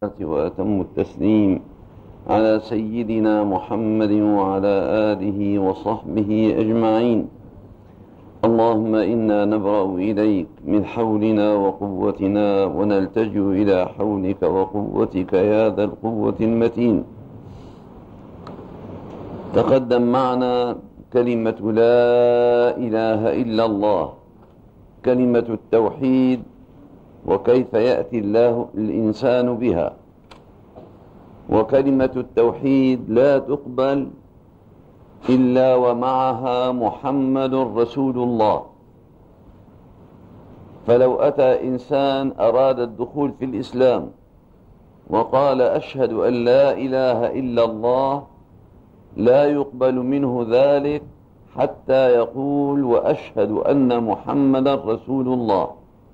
وأتم التسليم على سيدنا محمد وعلى آله وصحبه أجمعين. اللهم إنا نبرأ إليك من حولنا وقوتنا ونلتجئ إلى حولك وقوتك يا ذا القوة المتين. تقدم معنا كلمة لا إله إلا الله، كلمة التوحيد، وكيف يأتي الله الإنسان بها. وكلمة التوحيد لا تقبل إلا ومعها محمد رسول الله. فلو أتى إنسان أراد الدخول في الإسلام وقال أشهد أن لا إله إلا الله، لا يقبل منه ذلك حتى يقول وأشهد أن محمد رسول الله،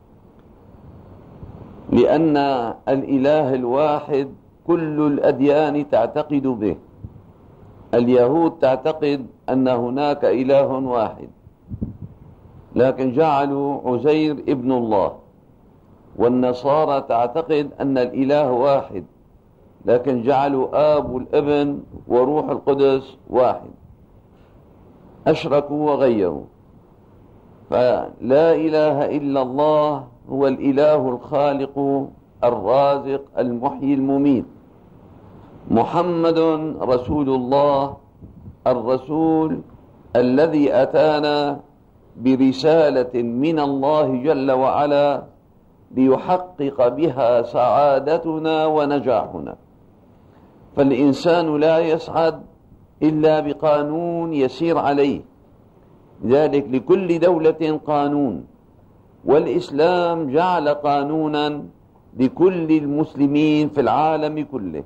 لأن الإله الواحد كل الأديان تعتقد به. اليهود تعتقد أن هناك إله واحد لكن جعلوا عزير ابن الله، والنصارى تعتقد أن الإله واحد لكن جعلوا آب والابن وروح القدس واحد، أشركوا وغيروا. فلا إله إلا الله هو الإله الخالق الرازق المحيي المميت. محمد رسول الله، الرسول الذي أتانا برسالة من الله جل وعلا ليحقق بها سعادتنا ونجاحنا. فالإنسان لا يسعد إلا بقانون يسير عليه، لذلك لكل دولة قانون، والإسلام جعل قانونا لكل المسلمين في العالم كله.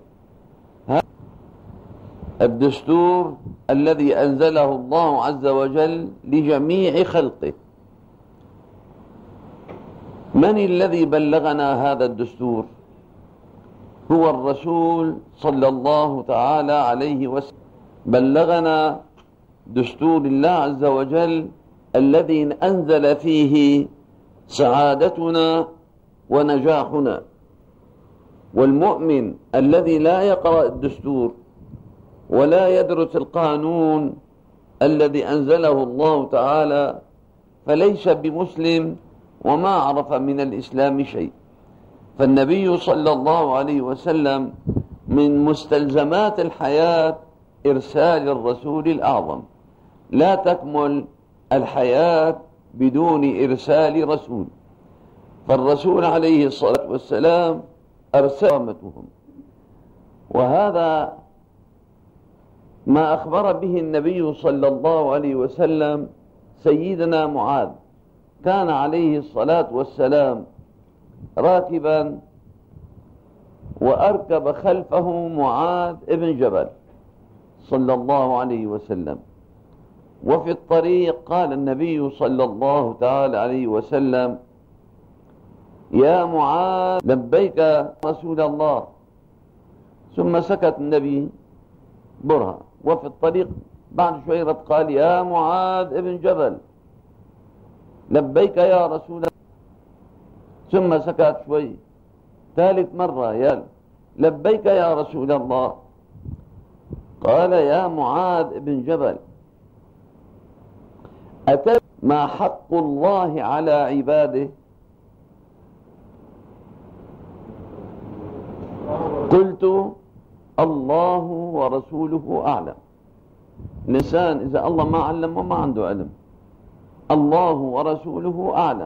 الدستور الذي أنزله الله عز وجل لجميع خلقه. من الذي بلغنا هذا الدستور؟ هو الرسول صلى الله تعالى عليه وسلم. بلغنا دستور الله عز وجل الذي أنزل فيه سعادتنا ونجاحنا. والمؤمن الذي لا يقرأ الدستور ولا يدرس القانون الذي أنزله الله تعالى فليس بمسلم وما عرف من الإسلام شيء. فالنبي صلى الله عليه وسلم من مستلزمات الحياة إرسال الرسول الأعظم. لا تكمل الحياة بدون إرسال رسول، فالرسول عليه الصلاة والسلام أرسل أمتهم. وهذا ما أخبر به النبي صلى الله عليه وسلم سيدنا معاذ. كان عليه الصلاة والسلام راكبا وأركب خلفه معاذ ابن جبل صلى الله عليه وسلم. وفي الطريق قال النبي صلى الله تعالى عليه وسلم يا معاذ لبيك رسول الله. ثم سكت النبي برهة. وفي الطريق بعد شوية قال يا معاذ ابن جبل لبيك يا رسول الله. ثم سكت شوي. ثالث مرة يا لبيك يا رسول الله. قال يا معاذ ابن جبل أتى ما حق الله على عباده؟ قلت الله ورسوله أعلم. الإنسان إذا الله ما علم ما عنده علم، الله ورسوله أعلم.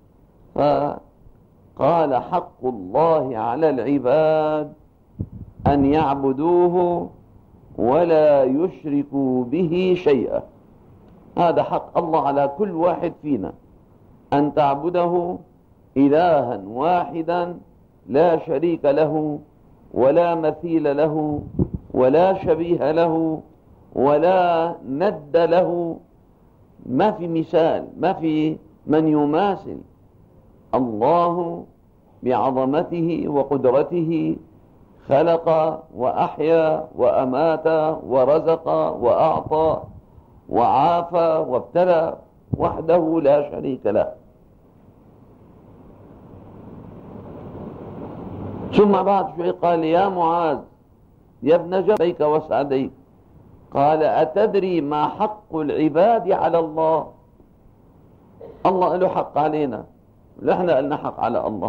فقال حق الله على العباد أن يعبدوه ولا يشركوا به شيئا. هذا حق الله على كل واحد فينا، أن تعبده إلها واحدا لا شريك له ولا مثيل له ولا شبيه له ولا ند له. ما في مثال، ما في من يماثل. الله بعظمته وقدرته خلق وأحيا وأمات ورزق وأعطى وعافى وابتلى وحده لا شريك له. ثم بعد شوي قال يا معاذ يا ابن جبل لبيك وسعديك، قال أتدري ما حق العباد على الله؟ الله له حق علينا، نحن لنا حق على الله.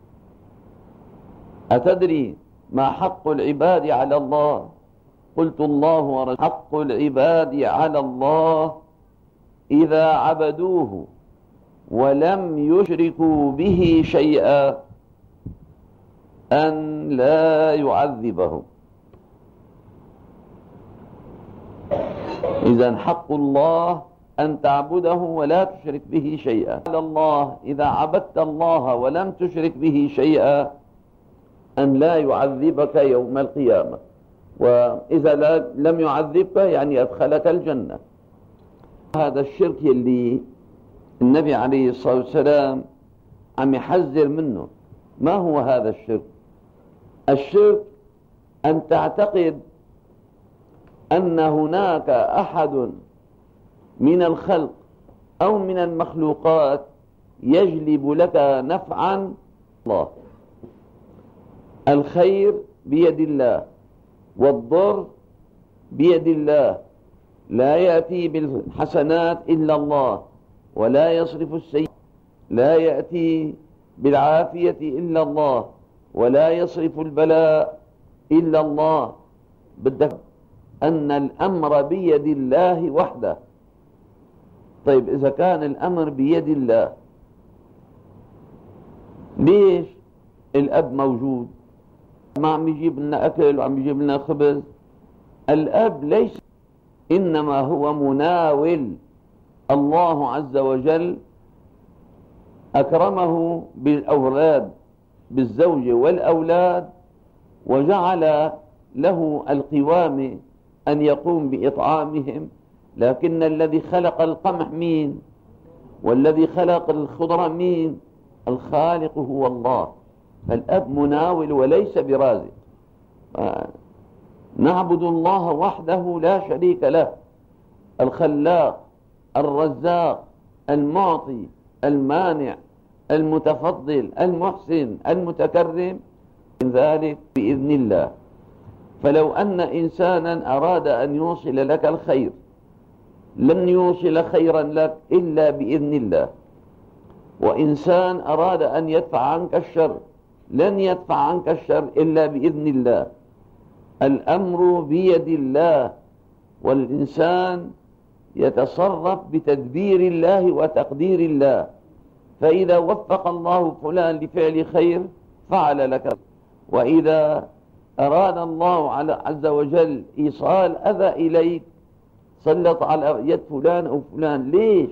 أتدري ما حق العباد على الله؟ قلت الله ورسوله. حق العباد على الله إذا عبدوه ولم يشركوا به شيئا أن لا يعذبهم. إذن حق الله أن تعبده ولا تشرك به شيئا. على الله إذا عبدت الله ولم تشرك به شيئا أن لا يعذبك يوم القيامة، وإذا لم يعذبك يعني أدخلك الجنة. هذا الشرك اللي النبي عليه الصلاة والسلام عم يحذر منه. ما هو هذا الشرك؟ الشرك أن تعتقد أن هناك أحد من الخلق أو من المخلوقات يجلب لك نفعا. الله الخير بيد الله والضر بيد الله، لا يأتي بالحسنات إلا الله ولا يصرف السيئات، لا يأتي بالعافية إلا الله ولا يصرف البلاء إلا الله. بدك أن الأمر بيد الله وحده. طيب إذا كان الأمر بيد الله، ليش الأب موجود ما عم يجيب لنا أكل وعم يجيب لنا خبز؟ الأب ليس، إنما هو مناول. الله عز وجل أكرمه بالأولاد، بالزوج والأولاد، وجعل له القوام أن يقوم بإطعامهم. لكن الذي خلق القمح مين؟ والذي خلق الخضر مين؟ الخالق هو الله. فالأب مناول وليس برازق. نعبد الله وحده لا شريك له، الخلاق الرزاق المعطي المانع المتفضل المحسن المتكرم، من ذلك بإذن الله. فلو أن إنسانا أراد أن يوصل لك الخير لن يوصل خيرا لك إلا بإذن الله، وإنسان أراد أن يدفع عنك الشر لن يدفع عنك الشر إلا بإذن الله. الأمر بيد الله، والإنسان يتصرف بتدبير الله وتقدير الله. فإذا وفق الله فلان لفعل خير فعل لك، وإذا أراد الله عز وجل إيصال أذى إليك سلط على يد فلان أو فلان. ليش؟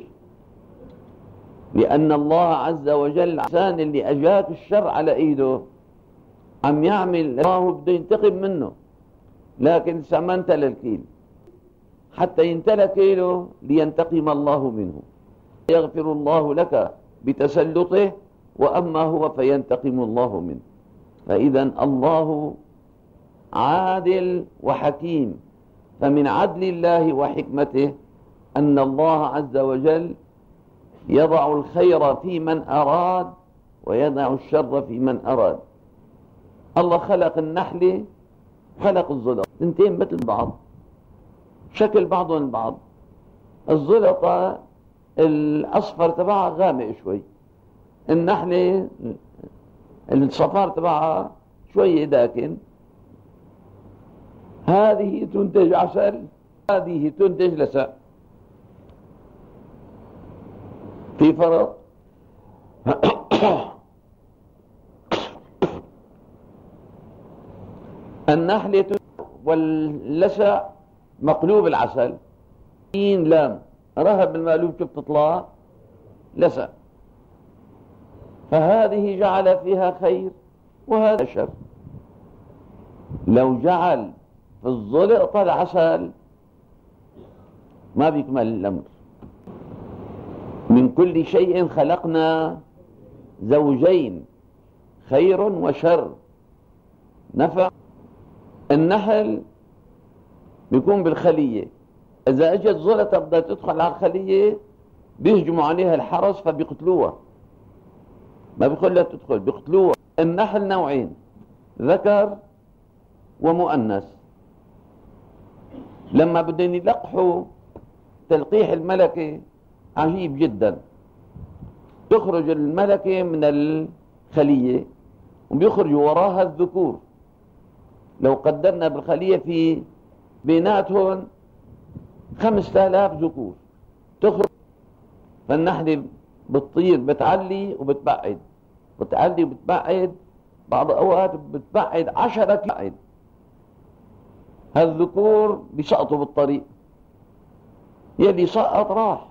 لأن الله عز وجل الإنسان اللي أجاك الشر على إيده عم يعمل، الله بده ينتقم منه، لكن سمنت للكيل حتى ينتلى كيله لينتقم الله منه. يغفر الله لك بتسلطه، وأما هو فينتقم الله منه. فإذا الله عادل وحكيم. فمن عدل الله وحكمته أن الله عز وجل يضع الخير في من أراد ويضع الشر في من أراد. الله خلق النحل خلق الزلط، اثنتين مثل بعض، شكل بعضهم البعض. الزلطة الأصفر تبعها غامق شوي، النحلة الصفار تبعها شوية داكن. هذه تنتج عسل، هذه تنتج لسع. في فرق. النحلة واللسع مقلوب العسل، لام رهب المقلوب شوف تطلع لسع. فهذه جعل فيها خير وهذا شر. لو جعل في الزلط العسل ما بيكمل الأمر. من كل شيء خلقنا زوجين، خير وشر. نفع النحل بيكون بالخلية، إذا اجت زلطة بدها تدخل على الخلية بيهجموا عليها الحرس فبيقتلوها، ما بيخلها تدخل، بيقتلوها. النحل نوعين، ذكر ومؤنث. لما بدهم يلقحوا تلقيح الملكة عجيب جدا، تخرج الملكة من الخلية وبيخرج وراها الذكور. لو قدرنا بالخلية في بيناتهم 5000 ذكور تخرج، فالنحلة بتطير بتعلي وبتبعد، بتعلي وبتبعد، بعض الأوقات بتبعد 10 كيلو. هالذكور بيسقطوا بالطريق، يلي سقط راح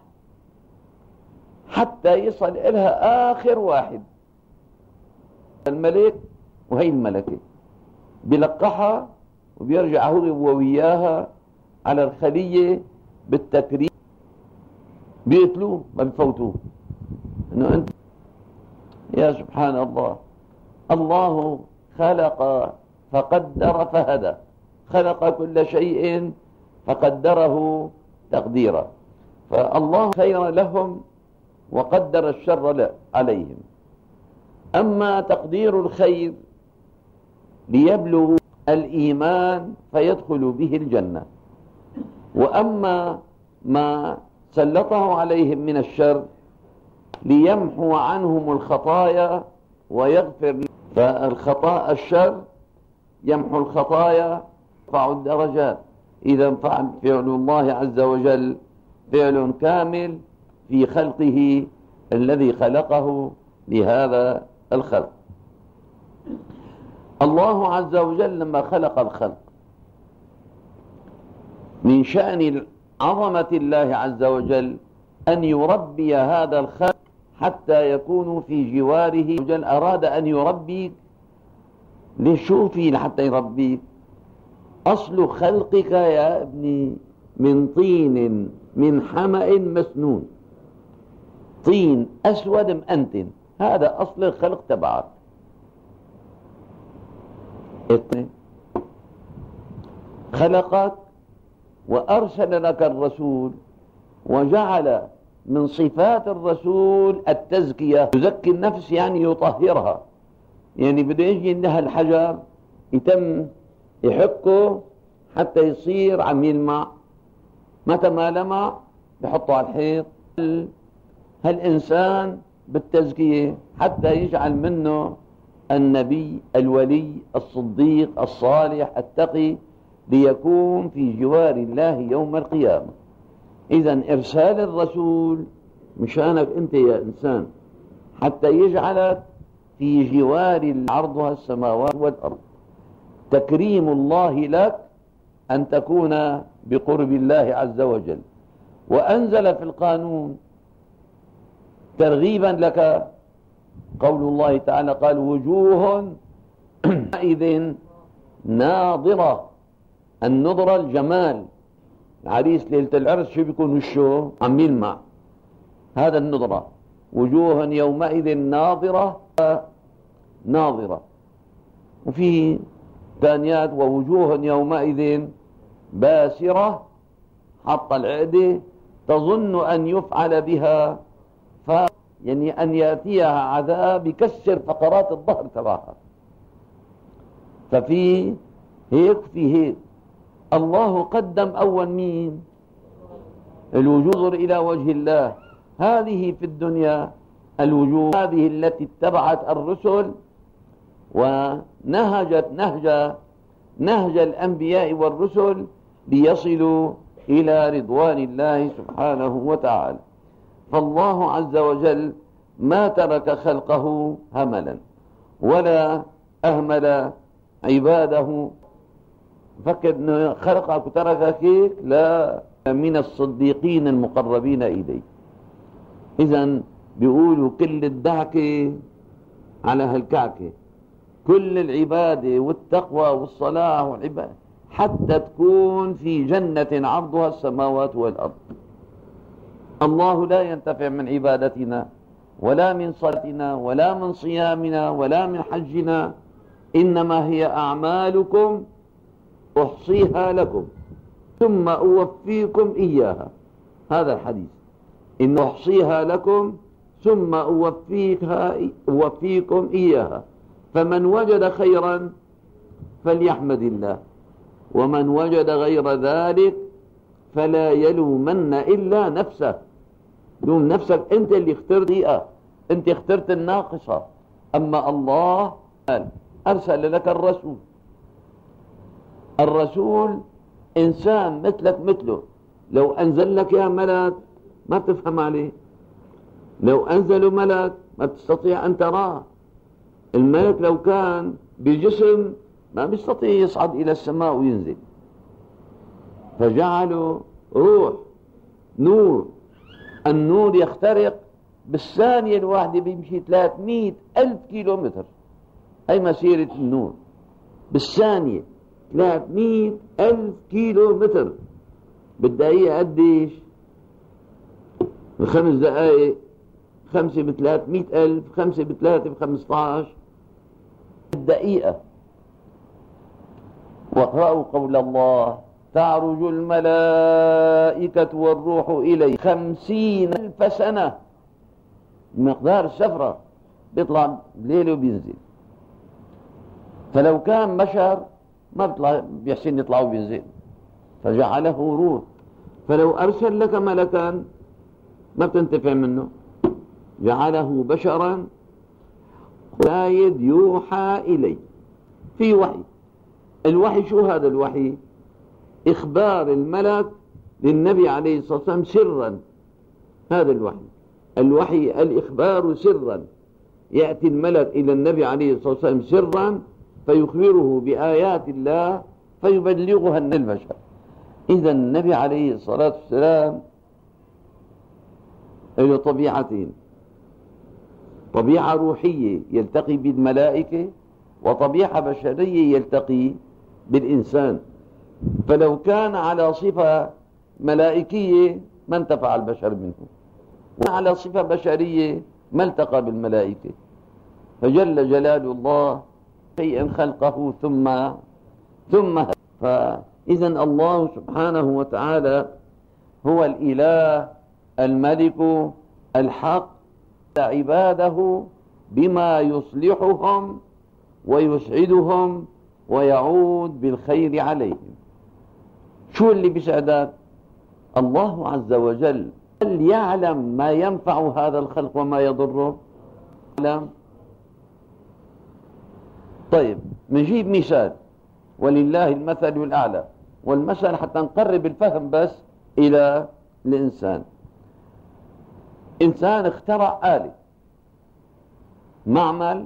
حتى يصل إلها آخر واحد الملك، وهي الملكة بيلقحها وبيرجع هو وياها على الخلية بالتكريم، بيقتلوه ما بيفوتوه. انه انت يا سبحان الله، الله خلق فقدر فهدى، خلق كل شيء فقدره تقديرا، فالله خير لهم وقدر الشر عليهم. أما تقدير الخير ليبلغوا الإيمان فيدخلوا به الجنة، وأما ما سلطه عليهم من الشر ليمحو عنهم الخطايا ويغفر. فالخطاء الشر يمحو الخطايا يرفع الدرجات. إذا فعل الله عز وجل فعل كامل في خلقه الذي خلقه لهذا الخلق. الله عز وجل لما خلق الخلق من شأن عظمة الله عز وجل أن يربي هذا الخلق حتى يكونوا في جواره. وجل أراد أن يربيك، ليش شو في لحتى يربيك؟ أصل خلقك يا ابني من طين من حمأ مسنون، طين أسود مأنتن، هذا أصل الخلق تبعك. خلقك وأرسل لك الرسول، وجعل من صفات الرسول التزكية، يزكي النفس يعني يطهرها. يعني بده يجي لها الحجر يتم يحكه حتى يصير عم يلمع، متى ما لمع بحطه على الحيط. هالإنسان بالتزكية حتى يجعل منه النبي الولي الصديق الصالح التقي ليكون في جوار الله يوم القيامة. إذن إرسال الرسول مشانك أنت يا إنسان حتى يجعلك في جوار عرضها السماوات والأرض. تكريم الله لك أن تكون بقرب الله عز وجل. وأنزل في القانون ترغيبا لك قول الله تعالى قال وجوه إذن ناظرة. النظرة الجمال، العريس ليلة العرس شو بيكون وشه عم يلمع، هذا النظرة. وجوه يومئذ ناظرة ناظرة. وفي ثانيات ووجوه يومئذ باسرة، حط العقدة تظن أن يفعل بها يعني أن يأتيها عذاب يكسر فقرات الظهر تبعها. ففي هيك في هيك الله قدم أول مين؟ الوجوه إلى وجه الله. هذه في الدنيا الوجوه هذه التي اتبعت الرسل ونهجت نهج الأنبياء والرسل ليصلوا إلى رضوان الله سبحانه وتعالى. فالله عز وجل ما ترك خلقه هملا ولا أهمل عباده. فكر أنه خلقك وتركك هيك، لا، من الصديقين المقربين إليه. إذن بيقولوا كل الدعكة على هالكعكة، كل العبادة والتقوى والصلاة والعبادة حتى تكون في جنة عرضها السماوات والأرض. الله لا ينتفع من عبادتنا ولا من صلاتنا ولا من صيامنا ولا من حجنا، إنما هي أعمالكم أحصيها لكم ثم أوفيكم إياها. هذا الحديث، إن أحصيها لكم ثم أوفيكم إياها، فمن وجد خيرا فليحمد الله، ومن وجد غير ذلك فلا يلومن إلا نفسه. لوم نفسك، أنت اللي اخترت دقيقة، أنت اخترت الناقصة. أما الله أرسل لك الرسول. الرسول إنسان مثلك مثله، لو أنزل لك يا ملك ما تفهم عليه، لو أنزلوا ملك ما تستطيع أن تراه. الملك لو كان بجسم ما بيستطيع يصعد إلى السماء وينزل، فجعلوا روح نور. النور يخترق بالثانية الواحدة، بيمشي 300,000 كيلومتر. هي مسيرة النور بالثانية 300,000 كيلومتر. بالدقيقة قديش؟ ب5 دقائق، 5 ب300,000، 5 ب3 ب15 الدقيقة. واقرأوا قول الله: تعرج الملائكة والروح إليه 50,000 سنة. مقدار السفرة، بيطلع بليله وبينزل. فلو كان بشر ما بيطلع، بيحسن يطلع وبينزل، فجعله روح. فلو أرسل لك ملكا ما بتنتفع منه، جعله بشرا قايد يوحى إليه في وحي. الوحي شو هذا الوحي؟ إخبار الملك للنبي عليه الصلاة والسلام سرا. هذا الوحي الإخبار سرا. يأتي الملك إلى النبي عليه الصلاة والسلام سرا فيخبره بآيات الله فيبلغها للبشر. إذا النبي عليه الصلاة والسلام له طبيعتين: طبيعة روحية يلتقي بالملائكة، وطبيعة بشرية يلتقي بالإنسان. فلو كان على صفة ملائكية ما انتفع البشر منه، وعلى صفة بشرية ما التقى بالملائكة. فجل جلال الله شيئا خلقه ثم فإذا الله سبحانه وتعالى هو الإله الملك الحق عباده بما يصلحهم ويسعدهم ويعود بالخير عليهم. شو اللي بيسعدك؟ الله عز وجل. هل يعلم ما ينفع هذا الخلق وما يضره؟ يعلم. طيب نجيب مثال، ولله المثل الأعلى، والمثل حتى نقرب الفهم بس إلى الإنسان. إنسان اخترع آلة، معمل،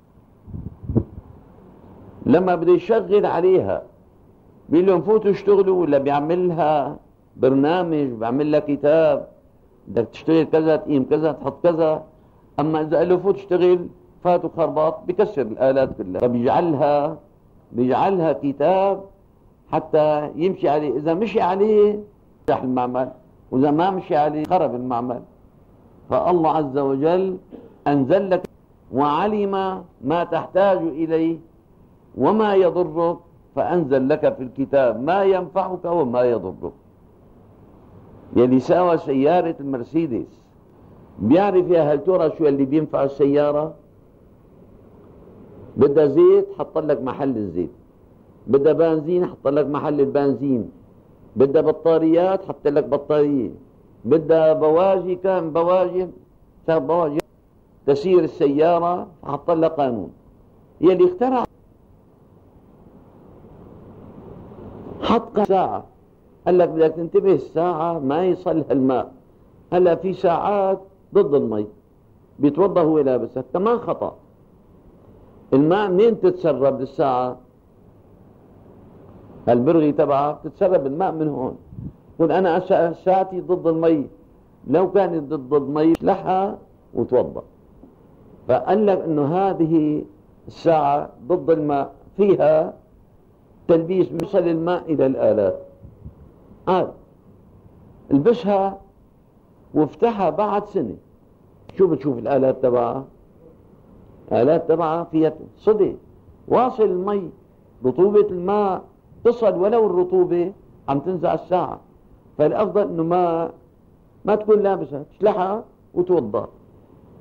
لما بده يشغل عليها بيقول لهم فوتوا اشتغلوا، ولا بيعملها برنامج، بيعملها كتاب، بدك تشتغل كذا تقيم كذا تحط كذا. أما إذا قال له فوت اشتغل فاتوا خرباط بكسر الآلات كلها. فبيجعلها كتاب حتى يمشي عليه. إذا مشي عليه نجح المعمل، وإذا ما مشي عليه خرب المعمل. فالله عز وجل أنزل لك وعلم ما تحتاج إليه وما يضرك، فأنزل لك في الكتاب ما ينفعك وما يضرك. يلي ساوى سيارة المرسيدس بيعرف يا هل ترى شو اللي بينفع السيارة؟ بدها زيت حط لك محل الزيت، بدها بنزين حط لك محل البنزين، بدها بطاريات حط لك بطارية، بدها بواجي كان بواجي صار بواجي تسير السيارة حط لك قانون. يلي اخترع حط ساعة، قال لك بدك تنتبه الساعة ما يصلها الماء. هلا في ساعات ضد المي بيتوضا هو لابسها، كمان خطأ. الماء منين تتسرب للساعة؟ البرغي تبعها بتتسرب الماء من هون. قل أنا ساعتي ضد المي، لو كانت ضد المي لحها وتوضا. فقال لك إنه هذه الساعة ضد الماء فيها تلبيس يوصل الماء إلى الآلات. البسها وافتحها بعد سنة، شو بتشوف الآلات تبعها؟ الآلات تبعها فيها صدى واصل المي، رطوبة الماء تصل ولو الرطوبة عم تنزع الساعة. فالأفضل إنه ما تكون لابسها، تشلحها وتوضأ.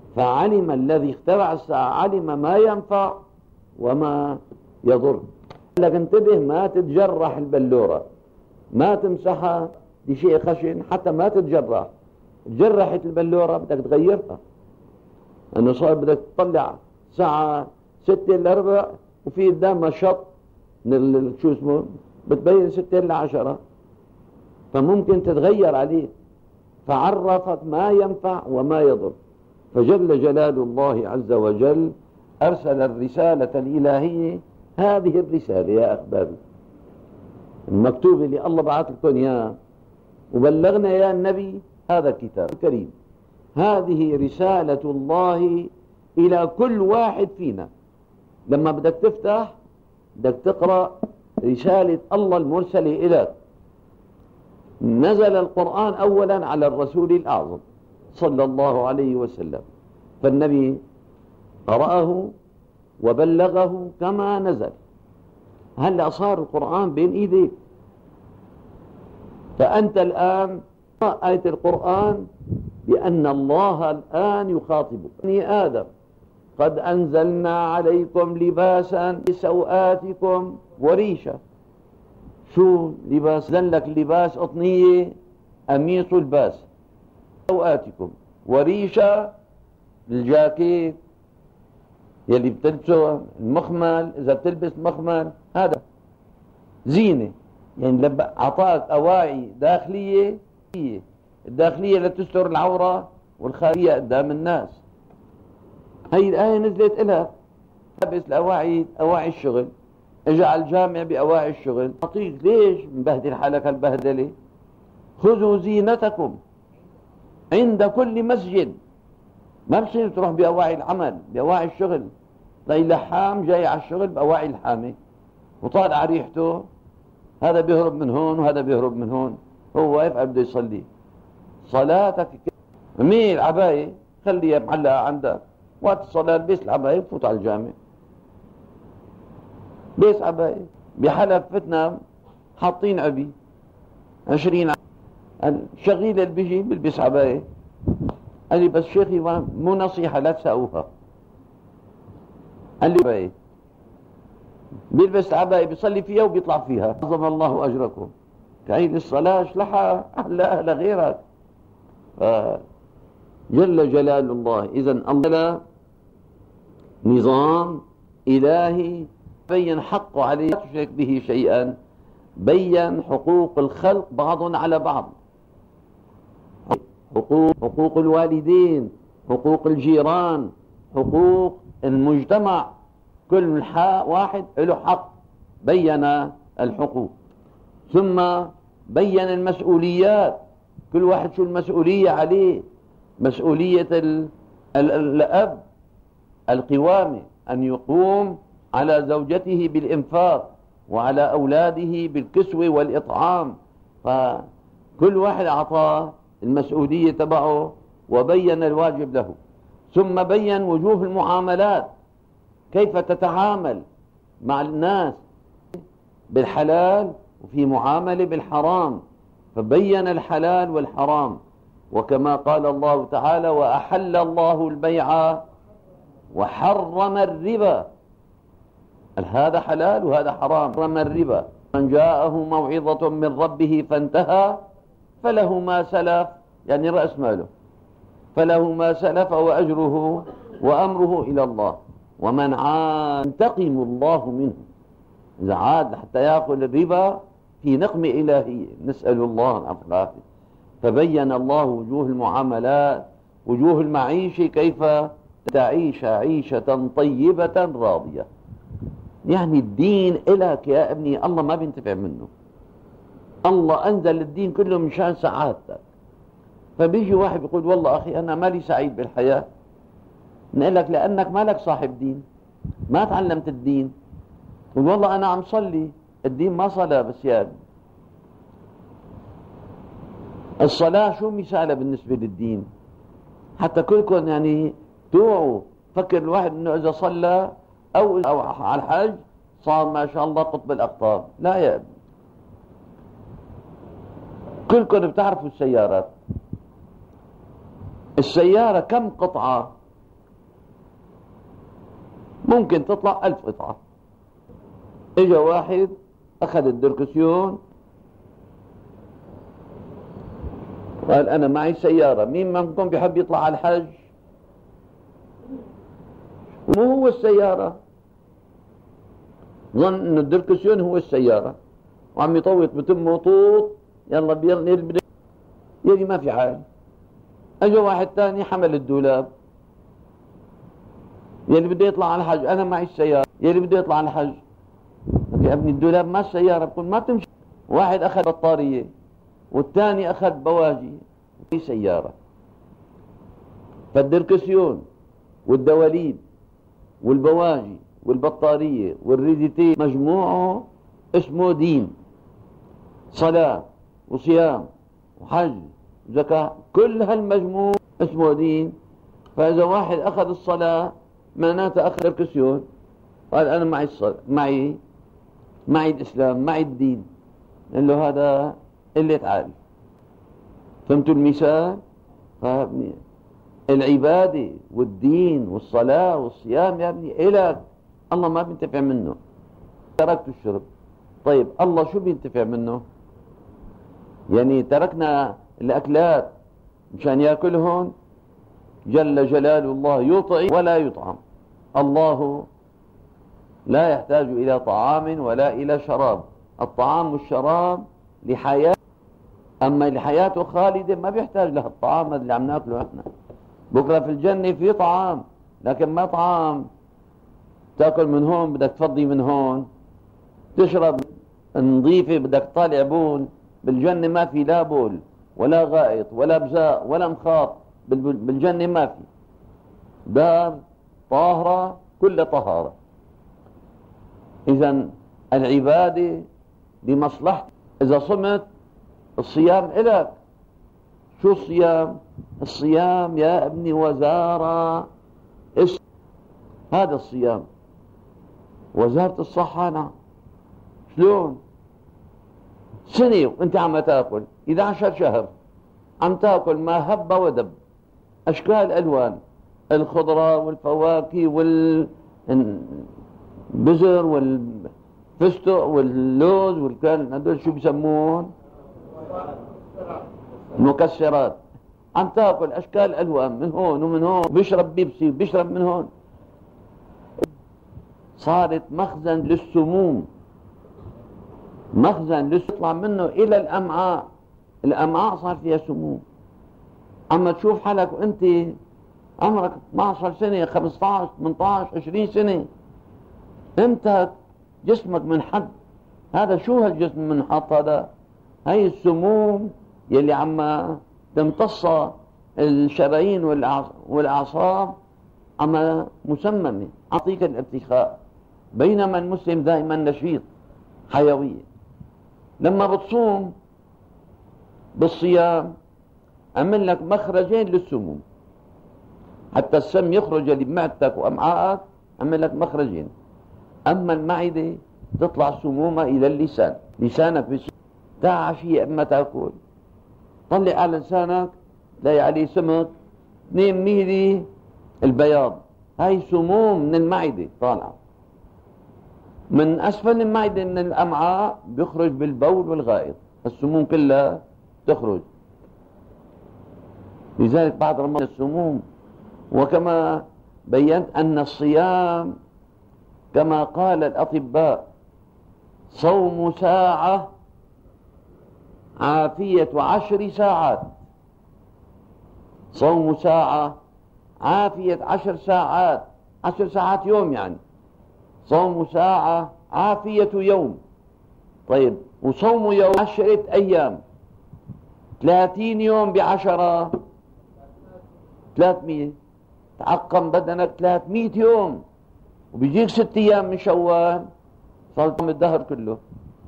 فعلم الذي اخترع الساعة، علم ما ينفع وما يضر. لك انتبه ما تتجرح البلورة، ما تمسحها بشيء خشن حتى ما تتجرح. تجرحت البلورة بدك تغيرها، انه صار بدك تطلع الساعة 6:15 وفي قدامها شط شو اسمه بتبين 6:10، فممكن تتغير عليه. فعرفت ما ينفع وما يضر. فجل جلال الله عز وجل أرسل الرسالة الإلهية، هذه الرسالة يا أحبابي المكتوبة اللي الله بعث لكم إياه وبلغنا يا النبي، هذا الكتاب الكريم. هذه رسالة الله إلى كل واحد فينا. لما بدك تفتح بدك تقرأ رسالة الله المرسلة إليك. نزل القرآن أولا على الرسول الأعظم صلى الله عليه وسلم، فالنبي قرأه وبلغه كما نزل. هلأ صار القرآن بين إيديك، فأنت الآن آية القرآن بأن الله الآن يخاطبك. بني آدم قد أنزلنا عليكم لباسا لسوآتكم وريشا. شو لباس؟ نزل لك لباس قطنية قميص الباس سوآتكم، وريشا الجاكيت يلي بتلبسه، المخمل إذا بتلبس مخمل هذا زينة. يعني أعطاك أواعي داخلية، الداخلية لتستر العورة والخارجية قدام الناس. هي الآية نزلت إلها. لابس الأواعي، أواعي الشغل، اجى الجامع بأواعي الشغل. أعطيك ليش مبهدل حالك البهدلة؟ خذوا زينتكم عند كل مسجد. ما بصير تروح بأواعي العمل، بأواعي الشغل. تلاقي لحام جاي على الشغل بأواعي الحامة وطالع ريحته، هذا بيهرب من هون وهذا بيهرب من هون، هو واقف بده يصلي. صلاتك مين العباية خليها معلقة عندك، وقت الصلاة البس العباية وفوت على الجامع. بس عباية. بحلب فتنة حاطين عبي 20 الشغيل اللي بيجي بيلبس عباية. قال لي بس شيخي مو نصيحة لا تساووها. قال لي عباية بيلبس عباية بيصلي فيها وبيطلع فيها. عظم الله أجركم. تعيد الصلاة اشلحها أهل غيرك. جل جلال الله. إذن الله نظام إلهي بين حقه عليه لا تشرك به شيئا، بين حقوق الخلق بعض على بعض، حقوق الوالدين، حقوق الجيران، حقوق المجتمع. كل واحد له حق، بين الحقوق. ثم بين المسؤوليات، كل واحد شو المسؤولية عليه. مسؤولية الأب القوامة، أن يقوم على زوجته بالإنفاق وعلى أولاده بالكسوة والإطعام. فكل واحد أعطاه المسؤولية تبعه وبين الواجب له. ثم بين وجوه المعاملات، كيف تتعامل مع الناس بالحلال وفي معاملة بالحرام، فبين الحلال والحرام. وكما قال الله تعالى وأحل الله البيع وحرم الربا، هذا حلال وهذا حرام. حرم الربا. من جاءه موعظة من ربه فانتهى فله ما سلف، يعني رأس ماله، فله ما سلف وأجره وأمره إلى الله. ومن عاد ينتقم الله منه. إذا عاد حتى يأكل الربا في نقمة إلهية، نسأل الله العفو والعافية. فبين الله وجوه المعاملات، وجوه المعيشة، كيف تعيش عيشة طيبة راضية. يعني الدين إلك يا ابني، الله ما بينتفع منه. الله أنزل الدين كله مشان سعادتك. فبيجي واحد بيقول والله أخي أنا مالي سعيد بالحياة، نقول لك لأنك مالك صاحب دين، ما تعلمت الدين. تقول والله أنا عم صلي، الدين ما صلاة بس يا ابني. الصلاة شو مثالها بالنسبة للدين؟ حتى كلكم يعني توعوا. فكر الواحد انه اذا صلى او على الحج صار ما شاء الله قطب الاقطاب. لا يا ابني. كلكم بتعرفوا السيارات، السيارة كم قطعة؟ ممكن تطلع 1000 قطعة. اجا واحد اخذ الدركسيون قال انا معي سيارة، مين منكم بيحب يطلع على الحج؟ مو هو السيارة، ظن انه الدركسيون هو السيارة وعم يطوط بتمه طوط، يلا بيرني يلي ما في حال. اجا واحد ثاني حمل الدولاب، يلي بده يطلع على الحج انا معي السيارة، يلي بده يطلع على الحج يا ابني الدولاب ما السيارة، بقول ما بتمشي. واحد اخذ بطارية والثاني اخذ بواجي في سيارة. فالدركسيون والدواليب والبواجي والبطارية والريديتين مجموعه اسمه دين، صلاة وصيام وحج وزكاة، كل هالمجموع اسمه دين. فإذا واحد أخذ الصلاة معناته أخذ دركسيون، قال أنا معي الصلاة، معي الإسلام، معي الدين، قال له هذا اللي تعال. فهمتوا المثال؟ العبادة والدين والصلاة والصيام يا ابني إلك، الله ما بينتفع منه. تركت الشرب، طيب الله شو بينتفع منه؟ يعني تركنا الأكلات مشان يأكلهن؟ جل جلال الله يطعم ولا يطعم، الله لا يحتاج إلى طعام ولا إلى شراب، الطعام والشراب لحياة، أما لحياته خالدة ما بيحتاج له الطعام اللي عم ناكله احنا. بكرة في الجنة في طعام، لكن ما طعام تاكل من هون بدك تفضي من هون، تشرب نظيفة بدك تطالع بول. بالجنة ما في لا بول ولا غائط ولا بزاء ولا مخاط، بالجنة ما في، دار طاهرة كل طهارة. إذن العبادة لمصلحتك. إذا صمت الصيام إلك. شو الصيام؟ الصيام يا ابني وزارة، هذا الصيام وزارة الصحة. نعم. شلون؟ سنة وانت عم تاكل 11 شهر عم تاكل ما هب ودب، اشكال الوان، الخضرة والفواكه والبزر والفستق واللوز والكلام هدول شو بيسمون؟ مكسرات. عم تاكل اشكال الوان من هون ومن هون، بيشرب بيبسي بيشرب من هون. صارت مخزن للسموم، مخزن يطلع منه الى الامعاء، الامعاء صار فيها سموم. اما تشوف حالك وانت عمرك 12 سنة 15 18 20 سنة، امتى جسمك منحط؟ هذا شو هالجسم منحط هذا؟ هاي السموم يلي عم تمتص الشرايين والاعصاب عم مسممة، اعطيك الارتخاء. بينما المسلم دائما نشيط حيوية. لما بتصوم بالصيام عمل لك مخرجين للسموم، حتى السم يخرج لمعدتك وامعائك، عمل لك مخرجين. اما المعدة تطلع سمومها الى اللسان، لسانك في عشية اما تاكل طلع على لسانك تلاقي عليه سمك 2 ميلي البياض، هاي سموم من المعدة طالعة. من أسفل المعدة من الأمعاء بيخرج بالبول والغائط، السموم كلها تخرج. لذلك بعد رمضان السموم. وكما بينت أن الصيام كما قال الأطباء صوم ساعة عافية 10 ساعات، صوم ساعة عافية 10 ساعات، 10 ساعات يوم يعني، صوم ساعة عافية يوم. طيب وصوم يوم 10 أيام، 30 يوم ب10 300، تعقم بدنك 300 يوم، وبيجيك 6 أيام من شوال، صايم الدهر كله،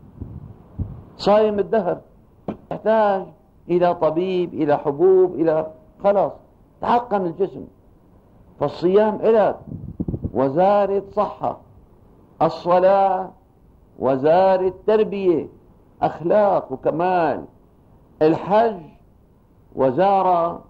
صايم الدهر. يحتاج إلى طبيب، إلى حبوب، إلى خلاص تعقم الجسم. فالصيام إلك وزارة صحة، الصلاة وزارة تربية أخلاق وكمال، الحج وزارة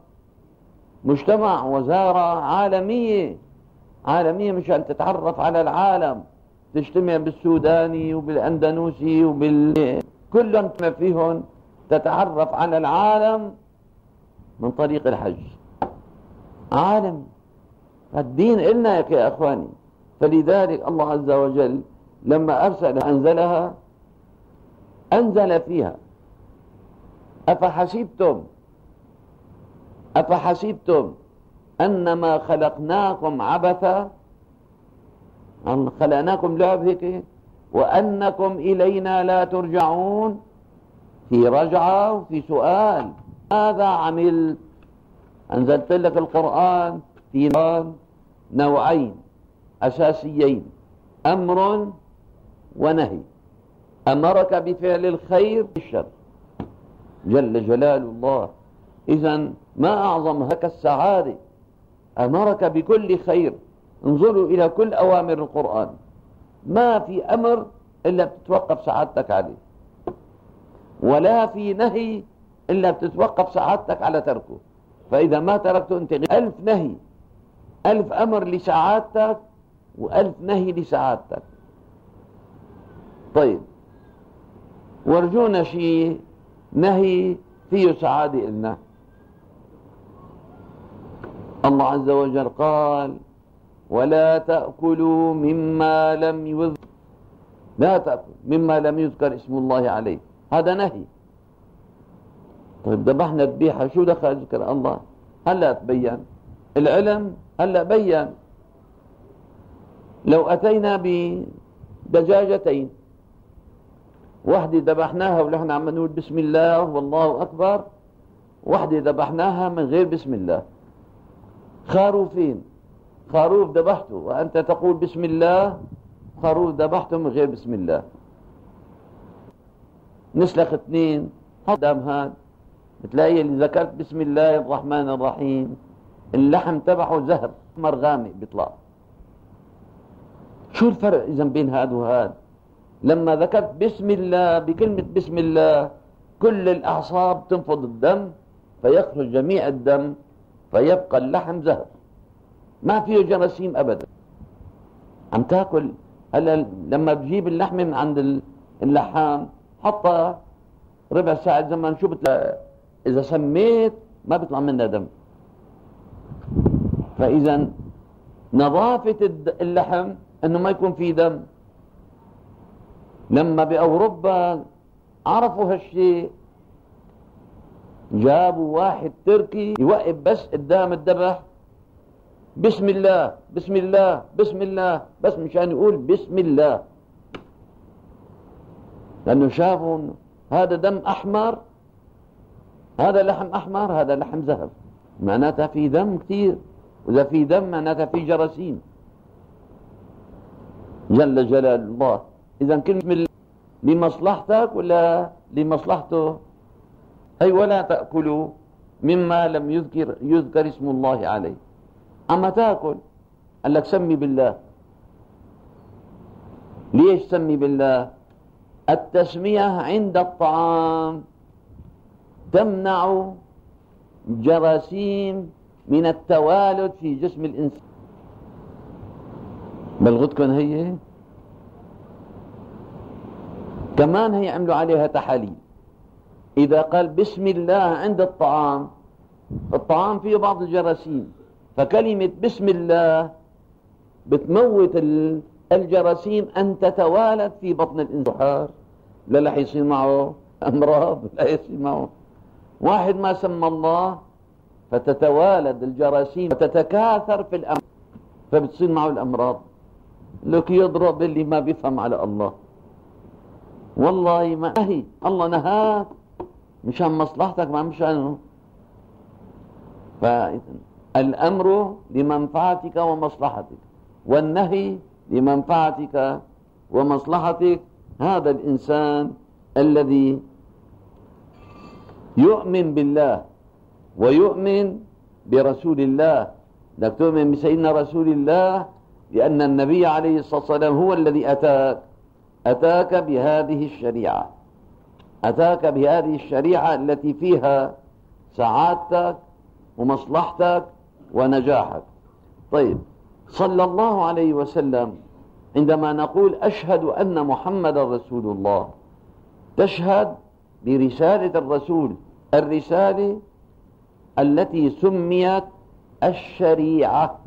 مجتمع، وزارة عالمية، عالمية مشان تتعرف على العالم تجتمع بالسوداني وبالأندونوسي كلهم فيهم تتعرف على العالم من طريق الحج. عالم الدين إلنا يا أخواني. فلذلك الله عز وجل لما أنزلها أنزل فيها أفحسبتم أنما خلقناكم عبثا، خلقناكم لعب هيك، وأنكم إلينا لا ترجعون. في رجعة وفي سؤال. ماذا عملت؟ أنزلت لك القرآن في نوعين أساسيين، أمر ونهي. أمرك بفعل الخير والشر جل جلال الله. إذن ما أعظم هك السعادة، أمرك بكل خير. انظروا إلى كل أوامر القرآن، ما في أمر إلا بتتوقف سعادتك عليه، ولا في نهي إلا بتتوقف سعادتك على تركه. فإذا ما تركته أنت 1000 نهي، 1000 أمر لسعادتك و1000 نهي لسعادتك. طيب ورجونا شيء نهي فيه سعادة إلنا. الله عز وجل قال: ولا تأكلوا مما لم يذكر، لا تأكل مما لم يذكر اسم الله عليه. هذا نهي. طيب ذبحنا ذبيحة، شو دخل ذكر الله؟ هلا تبين العلم، هلا بين. لو أتينا بدجاجتين، واحدة ذبحناها ونحن عم نقول بسم الله والله أكبر، واحدة ذبحناها من غير بسم الله. خروفين، خروف ذبحته وأنت تقول بسم الله، خروف ذبحته من غير بسم الله. نسلخ اثنين قدام هاد، بتلاقي اللي ذكرت بسم الله الرحمن الرحيم اللحم تبعه زهر أحمر غامق بيطلع. شو الفرق إذا بين هاد وهاد؟ لما ذكرت بسم الله، بكلمة بسم الله كل الأعصاب تنفض الدم، فيخرج جميع الدم، فيبقى اللحم زهر ما فيه جراثيم أبدا. عم تاكل. هلا لما بجيب اللحم من عند اللحام، حطها ربع ساعة زمان، شو إذا سميت ما بيطلع منها دم. فإذا نظافة اللحم أنه ما يكون فيه دم. لما بأوروبا عرفوا هالشيء، جابوا واحد تركي يوقف بس قدام الذبح بسم الله بسم الله بسم الله، بس مشان يقول بسم الله، لأنه شافوا هذا دم أحمر، هذا لحم أحمر، هذا لحم زهر، معناتها في دم كثير، وإذا في دم معناتها في جراثيم جل جلال الله. إذا كلمة لمصلحتك ولا لمصلحته؟ أي ولا تأكلوا مما لم يذكر اسم الله عليه. أما تأكل قال لك سمي بالله. ليش سمي بالله؟ التسمية عند الطعام تمنع جراثيم من التوالد في جسم الإنسان. بلغتكم هي كمان هي عملوا عليها تحاليل. إذا قال بسم الله عند الطعام، الطعام فيه بعض الجراثيم، فكلمة بسم الله بتموت الجراثيم أن تتوالد في بطن الإنسان. لا رح يصير معه أمراض، لا يصير معه. واحد ما سمى الله فتتوالد الجراثيم وتتكاثر في الأمراض، فبتصير معه الأمراض. لك يضرب اللي ما بيفهم على الله. والله ما نهي، الله نهاك مشان مصلحتك ما مشانه. فالأمر لمنفعتك ومصلحتك، والنهي لمنفعتك ومصلحتك. هذا الإنسان الذي يؤمن بالله ويؤمن برسول الله. بدك تؤمن بسيدنا رسول الله لأن النبي عليه الصلاة والسلام هو الذي أتاك بهذه الشريعة، أتاك بهذه الشريعة التي فيها سعادتك ومصلحتك ونجاحك. طيب صلى الله عليه وسلم عندما نقول أشهد أن محمد رسول الله تشهد برسالة الرسول، الرسالة التي سميت الشريعة.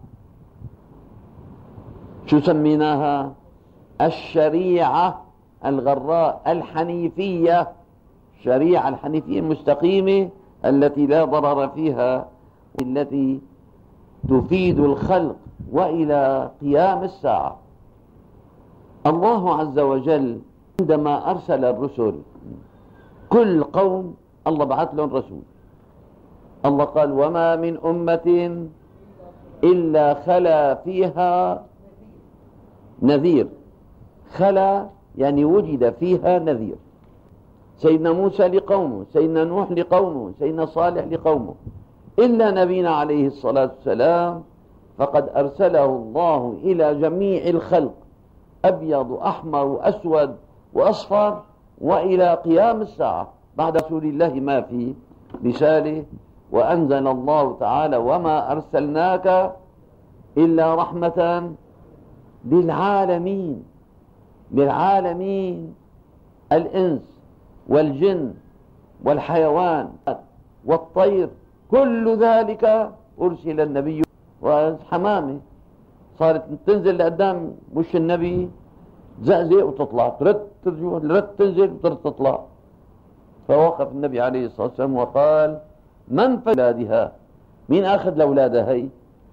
شو سميناها؟ الشريعة الغراء الحنيفية، الشريعة الحنيفية المستقيمة التي لا ضرر فيها، التي تفيد الخلق وإلى قيام الساعة. الله عز وجل عندما أرسل الرسل كل قوم الله بعث لهم رسول. الله قال وما من أمة إلا خلا فيها نذير. خلا يعني وجد فيها نذير. سيدنا موسى لقومه، سيدنا نوح لقومه، سيدنا صالح لقومه، إلا نبينا عليه الصلاة والسلام فقد أرسله الله إلى جميع الخلق، أبيض أحمر وأسود وأصفر، وإلى قيام الساعة. بعد رسول الله ما في رسالة. وأنزل الله تعالى وما أرسلناك إلا رحمة للعالمين. للعالمين، الإنس والجن والحيوان والطير، كل ذلك أرسل النبي. وحمامة صارت تنزل لقدام وش النبي زقزق وتطلع، ترد تنزل وترد تطلع. فوقف النبي عليه الصلاة والسلام وقال من في أولادها؟ مين أخذ لأولادها؟ هي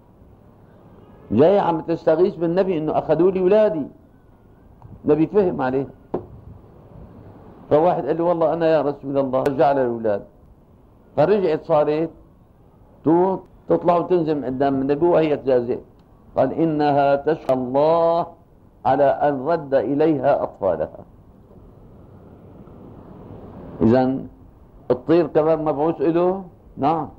جاي عم تستغيث بالنبي إنه أخذوا لي أولادي. النبي فهم عليه. فواحد قال له والله أنا يا رسول الله رجع لي الأولاد. فرجعت صارت تطلع وتنزل قدام النبي وهي تزازق. قال إنها تشكر الله على أن رد إليها أطفالها. إذن الطير كمان مبعوث إله؟ نعم،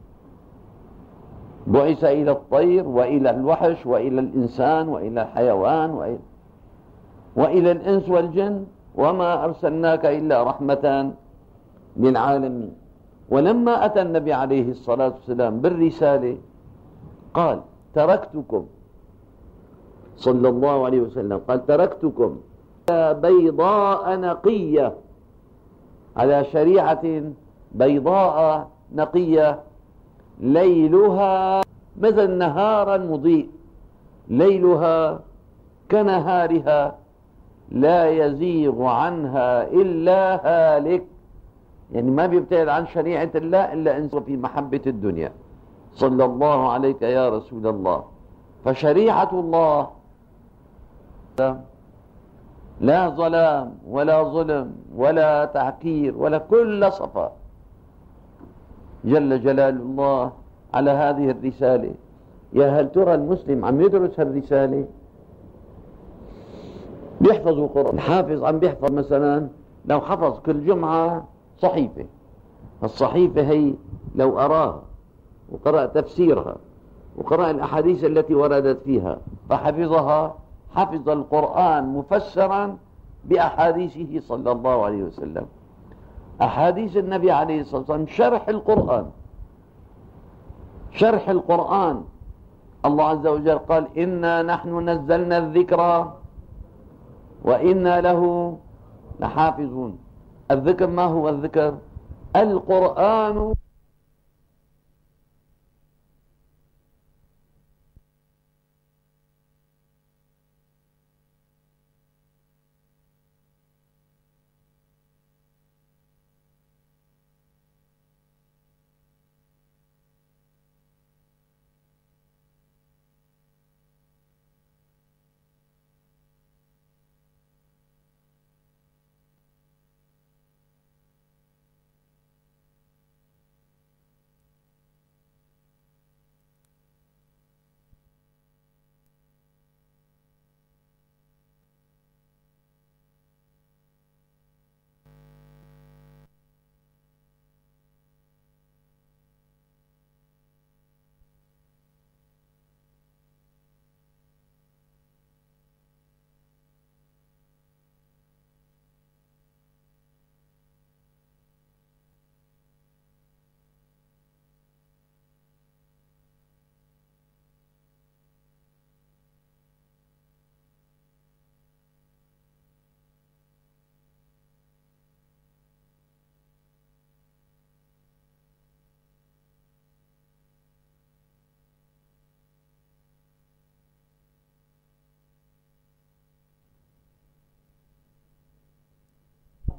بعث إلى الطير وإلى الوحش وإلى الإنسان وإلى الحيوان وإلى الإنس والجن. وما أرسلناك إلا رحمة للعالمين. ولما أتى النبي عليه الصلاة والسلام بالرسالة قال تركتكم، صلى الله عليه وسلم قال تركتكم بيضاء نقية، على شريعة بيضاء نقية ليلها مثل نهارا مضيء، ليلها كنهارها لا يزيغ عنها إلا هالك. يعني ما بيبتعد عن شريعة الله إلا إنسان في محبة الدنيا. صلى الله عليك يا رسول الله. فشريعة الله لا ظلام ولا ظلم ولا تعكير ولا كل صفاء. جل جلال الله على هذه الرسالة. يا هل ترى المسلم عم يدرس هالرسالة؟ بيحفظوا القرآن. الحافظ عم بيحفظ مثلا، لو حفظ كل جمعة صحيفة، الصحيفة هي لو أراها وقرأ تفسيرها وقرأ الأحاديث التي وردت فيها فحفظها، حفظ القرآن مفسرا بأحاديثه صلى الله عليه وسلم. أحاديث النبي عليه الصلاة والسلام شرح القرآن، شرح القرآن. الله عز وجل قال إنا نحن نزلنا الذكر وإنا له لحافظون. الذكر ما هو الذكر؟ القرآن.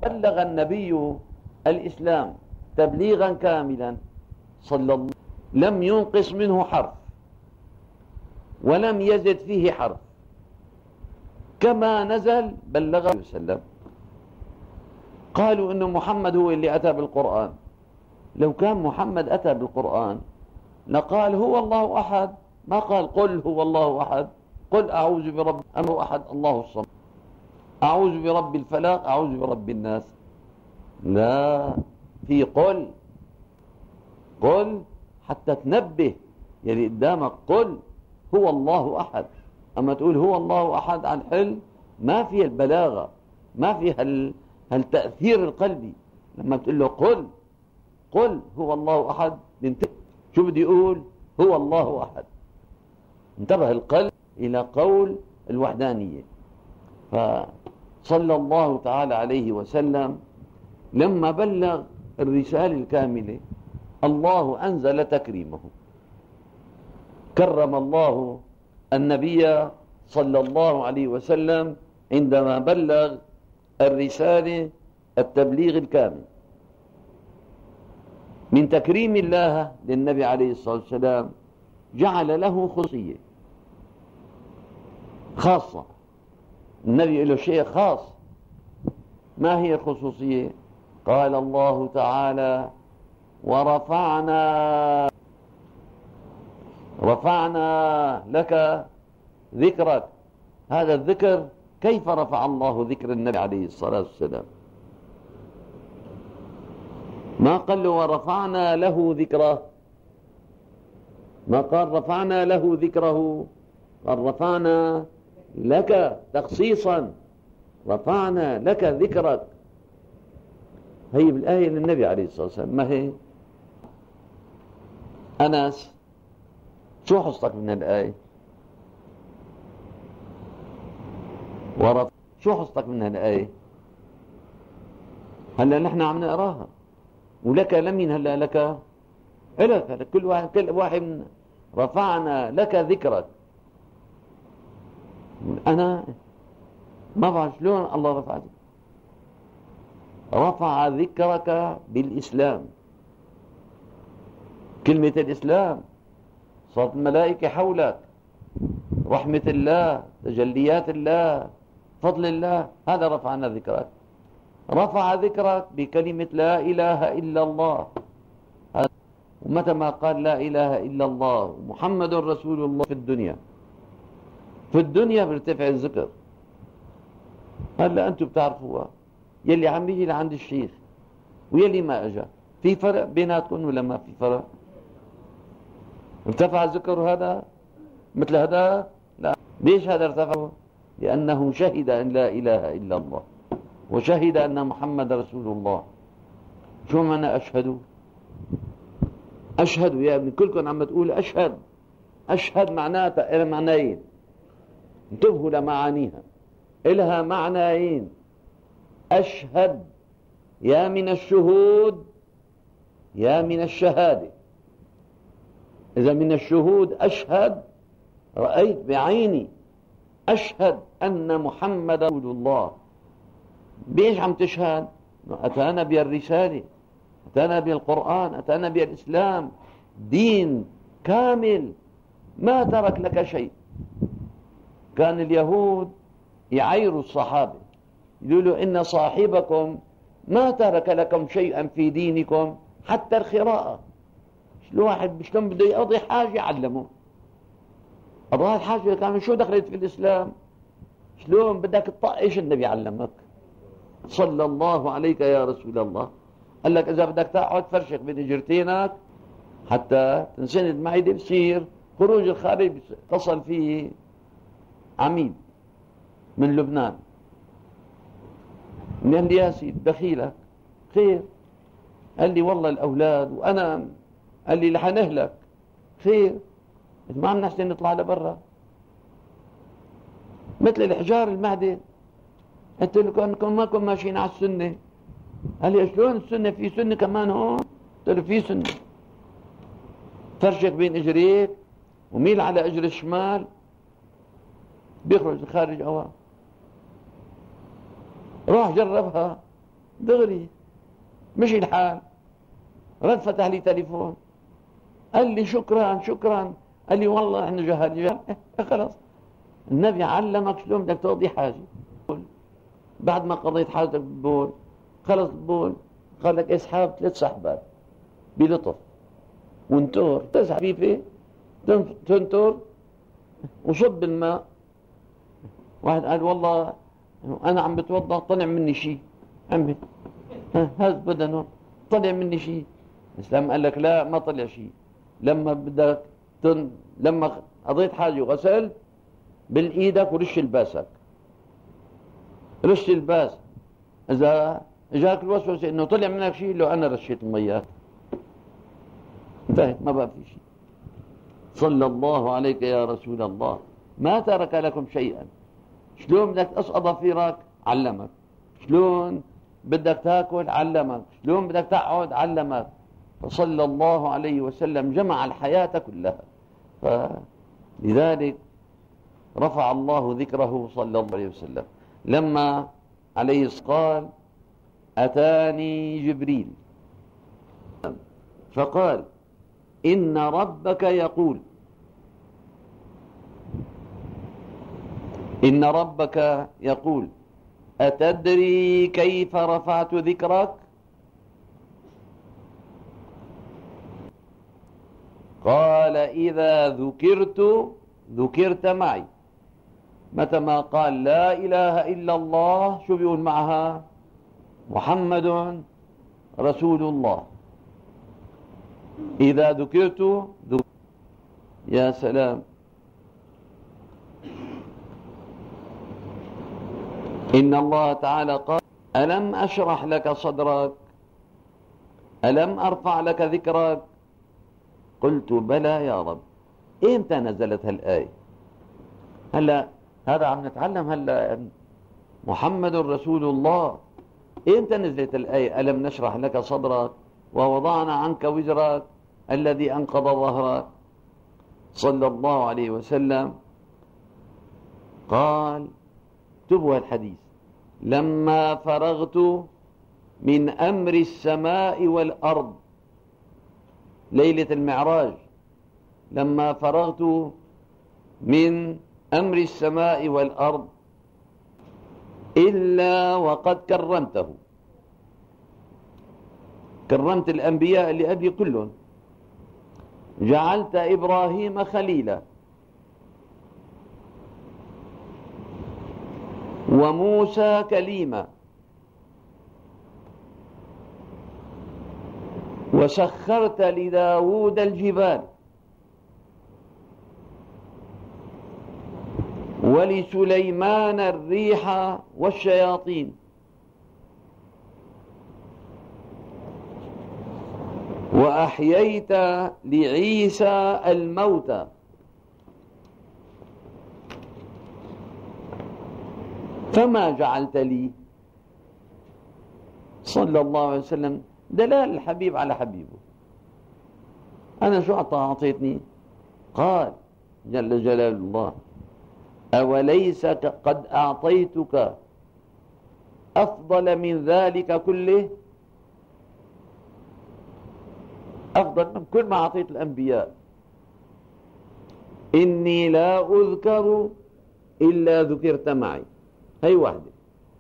بلغ النبي الإسلام تبليغا كاملا صلى الله لم ينقص منه حرف ولم يزد فيه حرف، كما نزل بلغه عليه وسلم. قالوا إنه محمد هو اللي أتى بالقرآن. لو كان محمد أتى بالقرآن لقال هو الله أحد، ما قال قل هو الله أحد، قل أعوذ برب أمر أحد الله الصمد، أعوذ برب الفلق، أعوذ برب الناس. لا، في قل حتى تنبه يلي قدامك، قل هو الله أحد. أما تقول هو الله أحد عن حل ما فيها البلاغة، ما فيها التأثير القلبي. لما بتقول له قل هو الله أحد، شو بدي يقول؟ هو الله أحد. انتبه القلب إلى قول الوحدانية. فصلى الله تعالى عليه وسلم لما بلغ الرسالة الكاملة الله أنزل تكريمه، كرم الله النبي صلى الله عليه وسلم عندما بلغ الرسالة التبليغ الكامل. من تكريم الله للنبي عليه الصلاة والسلام جعل له خصوصية خاصة. النبي له شيء خاص. ما هي الخصوصية؟ قال الله تعالى ورفعنا لك ذكرك. هذا الذكر كيف رفع الله ذكر النبي عليه الصلاة والسلام؟ ما قال له ورفعنا له ذكره، ما قال رفعنا له ذكره، قال رفعنا لك تخصيصا، رفعنا لك ذكرك. هي بالآية للنبي عليه الصلاة والسلام. ما هي؟ أنس شو حصتك من الآية؟ شو حصتك من الآية؟ هلا نحن عم نقراها ولك لمين هلا لك؟ إلك كل واحد من رفعنا لك ذكرك. أنا ما بعرف شلون الله رفع ذكرك بالإسلام. كلمة الإسلام صارت الملائكة حولك، رحمة الله، تجليات الله، فضل الله، هذا رفعنا ذكرك. رفع ذكرك بكلمة لا إله إلا الله. ومتى ما قال لا إله إلا الله محمد رسول الله في الدنيا بيرتفع الذكر. هلا أنتم بتعرفوها، يلي عم يجي لعند الشيخ ويلي ما أجا، في فرق بيناتكم ولا ما في فرق؟ ارتفع الذكر هذا مثل هذا؟ لا. ليش هذا ارتفع؟ لأنه شهد أن لا إله إلا الله وشهد أن محمد رسول الله. شو معنى أشهد؟ أشهد يا ابن كلكم عم تقول أشهد. أشهد معناتها إلها معنيين، انتبهوا لمعانيها، إلها معنيين. أشهد يا من الشهود يا من الشهادة. إذا من الشهود أشهد، رأيت بعيني، أشهد أن محمد رسول الله. بإيش عم تشهد؟ أتانا بالرسالة، أتانا بالقرآن، أتانا بالإسلام، دين كامل ما ترك لك شيء. كان اليهود يعيروا الصحابة يقولوا إن صاحبكم ما ترك لكم شيئا في دينكم حتى القراءة. الواحد شلون بده يقضي حاجة يعلمه، قضاء الحاجة كان شو دخلت في الإسلام؟ شلون بدك تطقش النبي علمك صلى الله عليك يا رسول الله. قال لك إذا بدك تقعد فرشك بين اجرتينك حتى تنسند معدة بصير خروج الخارج اتصل فيه عميد من لبنان، قال لي يا سيد بخيلك خير. قال لي والله الأولاد وأنا، قال لي رح نهلك. خير، ما عم نحسن نطلع لبرا مثل الحجار المهدي. قلت له انكم ما كنتم ماشيين على السنه. قال لي شلون السنه؟ في سنه كمان هون؟ قلت له في سنه. فرشك بين اجريك وميل على اجر الشمال بيخرج خارج هواء. راح جربها دغري مشي الحال. رد فتح لي تليفون قال لي شكرا شكرا، قال لي والله احنا جهال خلاص. النبي علمك شلون بدك تقضي حاجة. بعد ما قضيت حاجتك بالبول خلص البول قال لك اسحب 3 سحبات بلطف وانتور، تسحب خفيفة تنتر وصب الماء. واحد قال والله انا عم بتوضا طلع مني شيء، عمي هز بدنه طلع مني شيء. الاسلام قال لك لا ما طلع شيء. لما بدك لما قضيت حاجه وغسلت بالايدك ورش الباسك، رش الباس. اذا اجاك الوسوسه انه طلع منك شيء لو انا رشيت الميات انتهت ما بقى في شيء. صلى الله عليك يا رسول الله، ما ترك لكم شيئا. شلون بدك تقص اظافيرك علمك، شلون بدك تاكل علمك، شلون بدك تقعد علمك. فصلى الله عليه وسلم جمع الحياة كلها. فلذلك رفع الله ذكره صلى الله عليه وسلم. لما عليه قال أتاني جبريل فقال إن ربك يقول، إن ربك يقول أتدري كيف رفعت ذكرك؟ قال إذا ذكرت معي. متى ما قال لا إله إلا الله شو بيقول معها؟ محمد رسول الله. إذا ذكرت يا سلام. إن الله تعالى قال ألم أشرح لك صدرك، ألم أرفع لك ذكرك؟ قلت بلى يا رب. إمتى نزلت هالآية؟ هلا هذا عم نتعلم هلا محمد رسول الله. إمتى نزلت الآية ألم نشرح لك صدرك ووضعنا عنك وزرك الذي أنقض ظهرك؟ صلى الله عليه وسلم قال اكتبوا الحديث لما فرغت من أمر السماء والأرض ليلة المعراج، لما فرغت من أمر السماء والأرض إلا وقد كرمته. كرمت الأنبياء اللي قبلي كلهم. جعلت إبراهيم خليلا وموسى كليما وسخرت لداود الجبال ولسليمان الريح والشياطين وأحييت لعيسى الموتى فما جعلت لي. صلى الله عليه وسلم دلال الحبيب على حبيبه. أنا شو أعطيتني؟ قال جل جلال الله أوليس قد أعطيتك أفضل من ذلك كله؟ أفضل من كل ما أعطيت الأنبياء. إني لا أذكر إلا ذكرت معي. هي واحدة.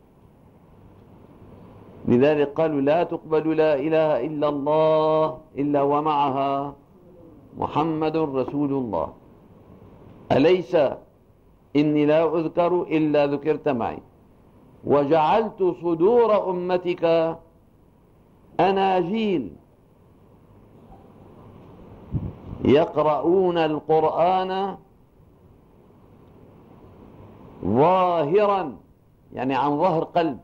لذلك قالوا لا تقبل لا إله إلا الله إلا ومعها محمد رسول الله. أليس إني لا أذكر إلا ذكرت معي وجعلت صدور أمتك أناجيل يقرؤون القرآن ظاهرا يعني عن ظهر قلب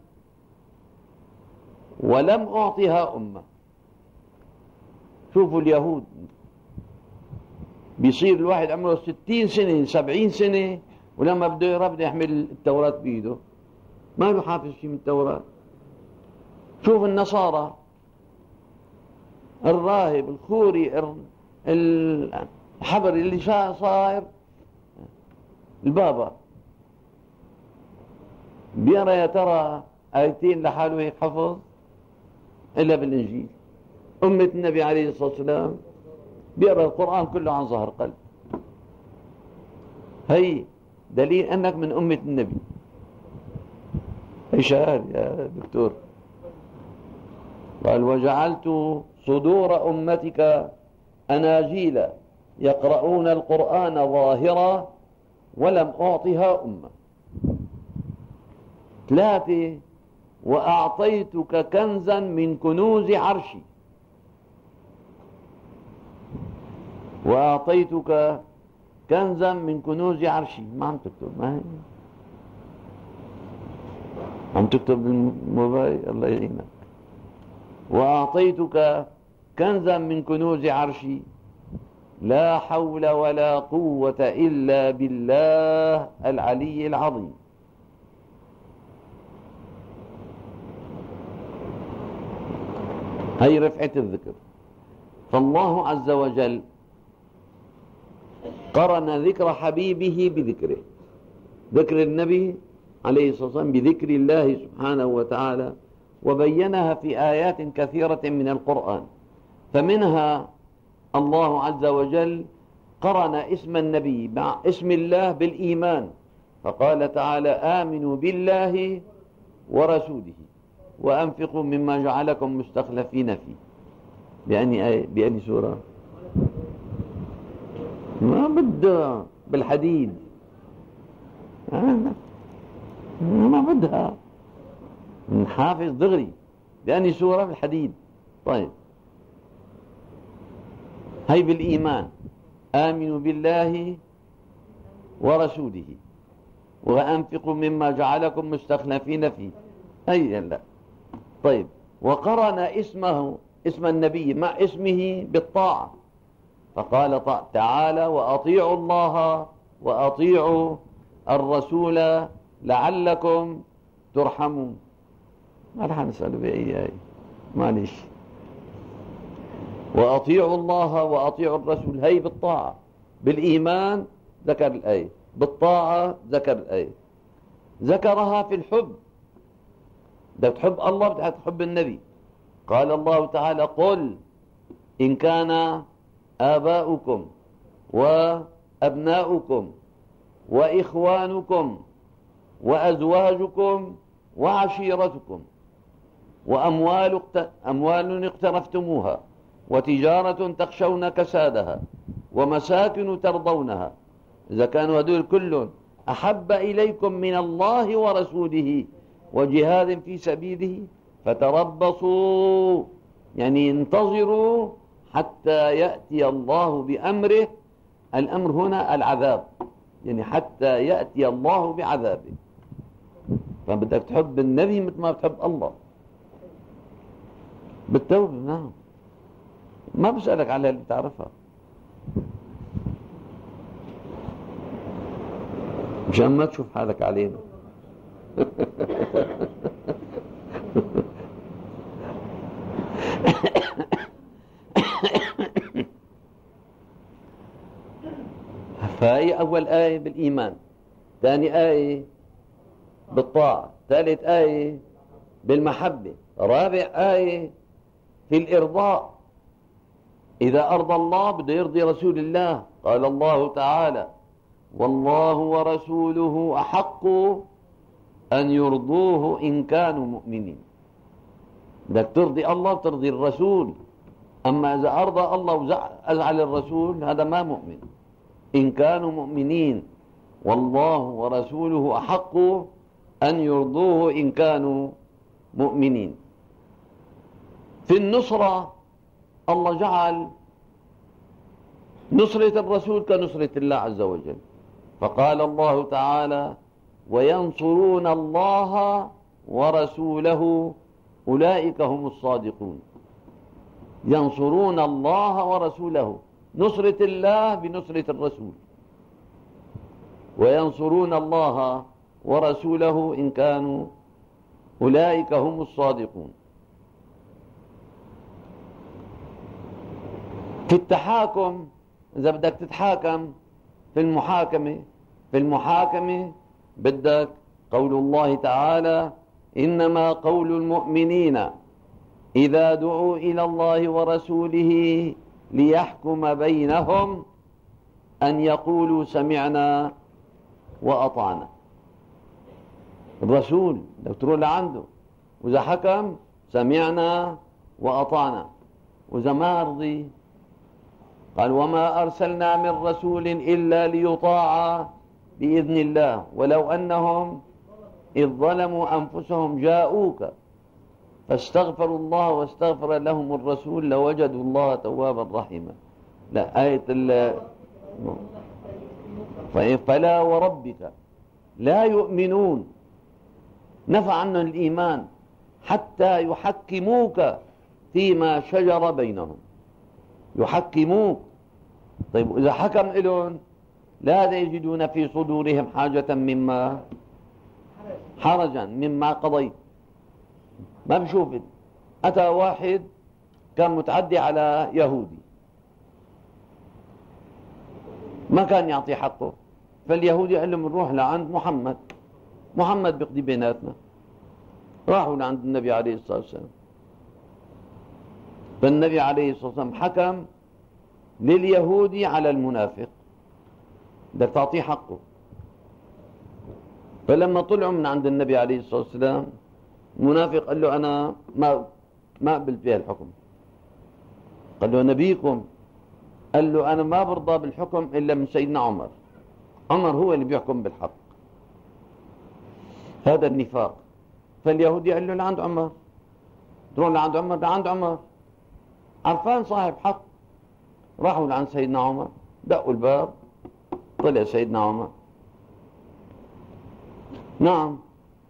ولم أعطها أمة. شوفوا اليهود بيصير الواحد عمره 60 سنة 70 سنة ولما بده يقرأ بده يحمل التوراة بإيده ما له حافظ شيء من التوراة. شوف النصارى الراهب الخوري الحبر اللي صاير البابا بيرى يا ترى آيتين لحاله هيك حفظ إلا بالإنجيل. أمة النبي عليه الصلاة والسلام بيقرأ القرآن كله عن ظهر قلب. هي دليل أنك من أمة النبي. هي شاهد يا دكتور. قال وجعلت صدور أمتك أناجيل يقرؤون القرآن ظاهرا ولم أعطها أمة. 3 وأعطيتك كنزا من كنوز عرشي. وأعطيتك كنزا من كنوز عرشي. ما عم تكتب، ما هي عم تكتب بالموبايل، الله يعينك. وأعطيتك كنزا من كنوز عرشي لا حول ولا قوة إلا بالله العلي العظيم. هي رفعة الذكر. فالله عز وجل قرن ذكر حبيبه بذكره، ذكر النبي عليه الصلاة والسلام بذكر الله سبحانه وتعالى، وبينها في آيات كثيرة من القرآن. فمنها الله عز وجل قرن اسم النبي مع اسم الله بالإيمان، فقال تعالى آمنوا بالله ورسوله وأنفقوا مما جعلكم مستخلفين فيه. بأني سورة؟ ما بدها بالحديد، ما بدها نحافظ دغري. بأني سورة بالحديد. طيب هي بالإيمان، آمنوا بالله ورسوله وأنفقوا مما جعلكم مستخلفين فيه. هي لا. طيب وقرن اسم النبي مع اسمه بالطاعة، فقال تعالى وأطيعوا الله وأطيعوا الرسول لعلكم ترحمون. ما رح نسأل بأي معلش. وأطيعوا الله وأطيعوا الرسول، هي بالطاعة. بالإيمان ذكر الآية، بالطاعة ذكر الآية. ذكرها في الحب، بدك تحب الله بدك تحب النبي. قال الله تعالى قل إن كان آباؤكم وأبناؤكم وإخوانكم وأزواجكم وعشيرتكم وأموال اقترفتموها وتجارة تخشون كسادها ومساكن ترضونها، إذا كانوا هذول كلهم أحب إليكم من الله ورسوله وجهاد في سبيله فتربصوا، يعني انتظروا حتى يأتي الله بأمره. الأمر هنا العذاب، يعني حتى يأتي الله بعذابه. فبدك تحب النبي مثل ما بتحب الله بالتوبة. نعم، ما بسألك على اللي بتعرفها مشان ما تشوف حالك علينا. فهي أول آية بالإيمان، ثاني آية بالطاعة، ثالث آية بالمحبة، رابع آية في الإرضاء. إذا أرضى الله بده يرضي رسول الله. قال الله تعالى والله ورسوله أحق أن يرضوه إن كانوا مؤمنين. بدك ترضي الله ترضي الرسول. أما إذا أرضى الله وأزعل الرسول هذا ما مؤمن. إن كانوا مؤمنين والله ورسوله أحق أن يرضوه إن كانوا مؤمنين. في النصرة الله جعل نصرة الرسول كنصرة الله عز وجل، فقال الله تعالى وينصرون الله ورسوله أولئك هم الصادقون. ينصرون الله ورسوله، نصرة الله بنصرة الرسول. وينصرون الله ورسوله إن كانوا أولئك هم الصادقون. في التحاكم إذا بدك تتحاكم في المحاكمة بدك قول الله تعالى إنما قول المؤمنين إذا دعوا إلى الله ورسوله ليحكم بينهم أن يقولوا سمعنا وأطعنا. الرسول لو تروح لعنده وإذا حكم سمعنا وأطعنا، وإذا ما رضي قال وما أرسلنا من رسول إلا ليطاع بإذن الله ولو أنهم إذ ظلموا أنفسهم جاءوك فاستغفروا الله واستغفر لهم الرسول لوجدوا الله توابا رحيما. لا آية فلا وربك لا يؤمنون، نفى عنهم الإيمان حتى يحكموك فيما شجر بينهم. يحكموك، طيب إذا حكم إلهم لا يجدون في صدورهم حرجا مما قضيت. ما بشوف أتى واحد كان متعدي على يهودي ما كان يعطي حقه، فاليهودي قال لهم نروح لعند محمد بيقضي بيناتنا. راحوا لعند النبي عليه الصلاة والسلام، فالنبي عليه الصلاة والسلام حكم لليهودي على المنافق، بدك تعطيه حقه. فلما طلعوا من عند النبي عليه الصلاة والسلام المنافق قال له أنا ما قبلت بها الحكم. قال له نبيكم، قال له أنا ما برضى بالحكم إلا من سيدنا عمر هو اللي بيحكم بالحق. هذا النفاق. فاليهودي قال له لعند عمر، تروح لعند عمر عرفان صاحب حق. راحوا لعند سيدنا عمر، دقوا الباب، طلع سيدنا عمر. نعم.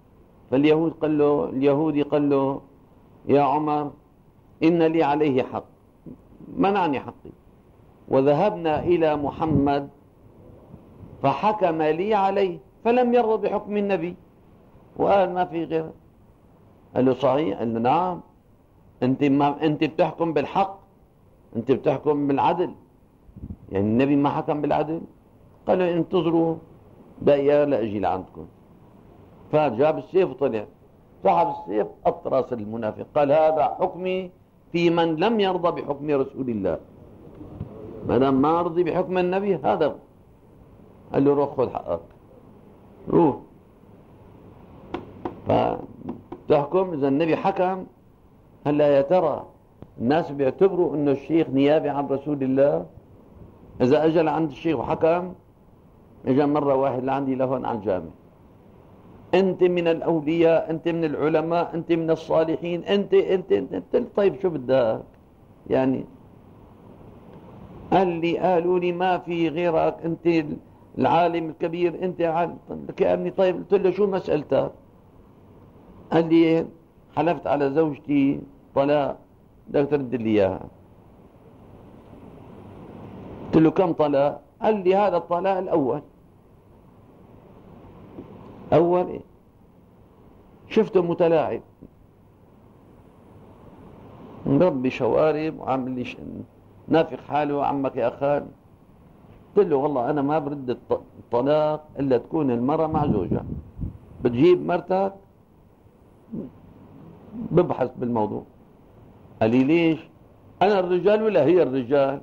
اليهودي قال له يا عمر إن لي عليه حق، منعني حقي، وذهبنا إلى محمد فحكم لي عليه فلم يرضى بحكم النبي وقال ما في غيره. قال له صحيح؟ قال له نعم، أنت بتحكم بالحق، أنت بتحكم بالعدل، يعني النبي ما حكم بالعدل. قال له انتظروا دقيقة لأجي لعندكم. فجاب السيف وطلع، سحب السيف أطرس المنافق، قال هذا حكمي في من لم يرضى بحكم رسول الله، ما دام ما رضي بحكم النبي هذا. قال له روح خذ حقك، روح. فتحكم إذا النبي حكم. هلا يا ترى الناس بيعتبروا انه الشيخ نيابي عن رسول الله؟ اذا اجى لعند الشيخ وحكم، اجى مرة واحد لعندي لهون على الجامع، انت من الاولياء، انت من العلماء، انت من الصالحين، انت طيب شو بدك يعني؟ قالوا لي ما في غيرك، انت العالم الكبير، انت عالم. كأني طيب قلت له شو مسألتك؟ قال لي حلفت على زوجتي طلاق، بدك ترد لي اياها. قلت له كم طلاق؟ قال لي هذا الطلاق الاول. اول ايه؟ شفته متلاعب مربي شوارب وعامل لي نافق حاله عمك يا خال. قلت له والله انا ما برد الطلاق الا تكون المرأة مع زوجها. بتجيب مرتك ببحث بالموضوع. قال لي ليش؟ انا الرجال ولا هي الرجال؟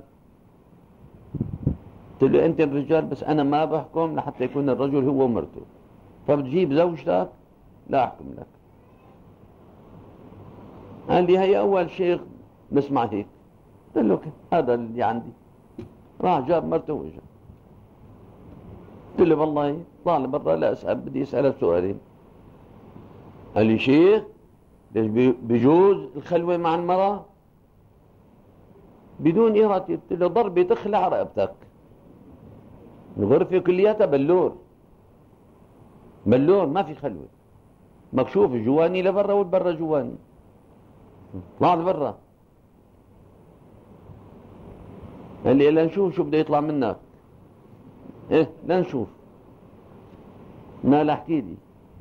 قلت له انت الرجال بس انا ما بحكم لحتى يكون الرجل هو ومرته، فبتجيب زوجتك لا احكم لك. قال لي هي اول شيخ بسمع هيك. قلت له هذا اللي عندي. راح جاب مرته واجا. قلت له والله طالع برا لا اسال، بدي اسالك سؤالين. قال لي شيخ ليش بيجوز الخلوة مع المرأة بدون إرادة؟ قلت له ضربة تخلع رقبتك، الغرفة كلياتها بلور ما في خلوة، مكشوف جواني لبرا والبرا جواني. طلع لبرا. قال لي لنشوف شو بده يطلع منك. ايه لنشوف. ما لا احكي لي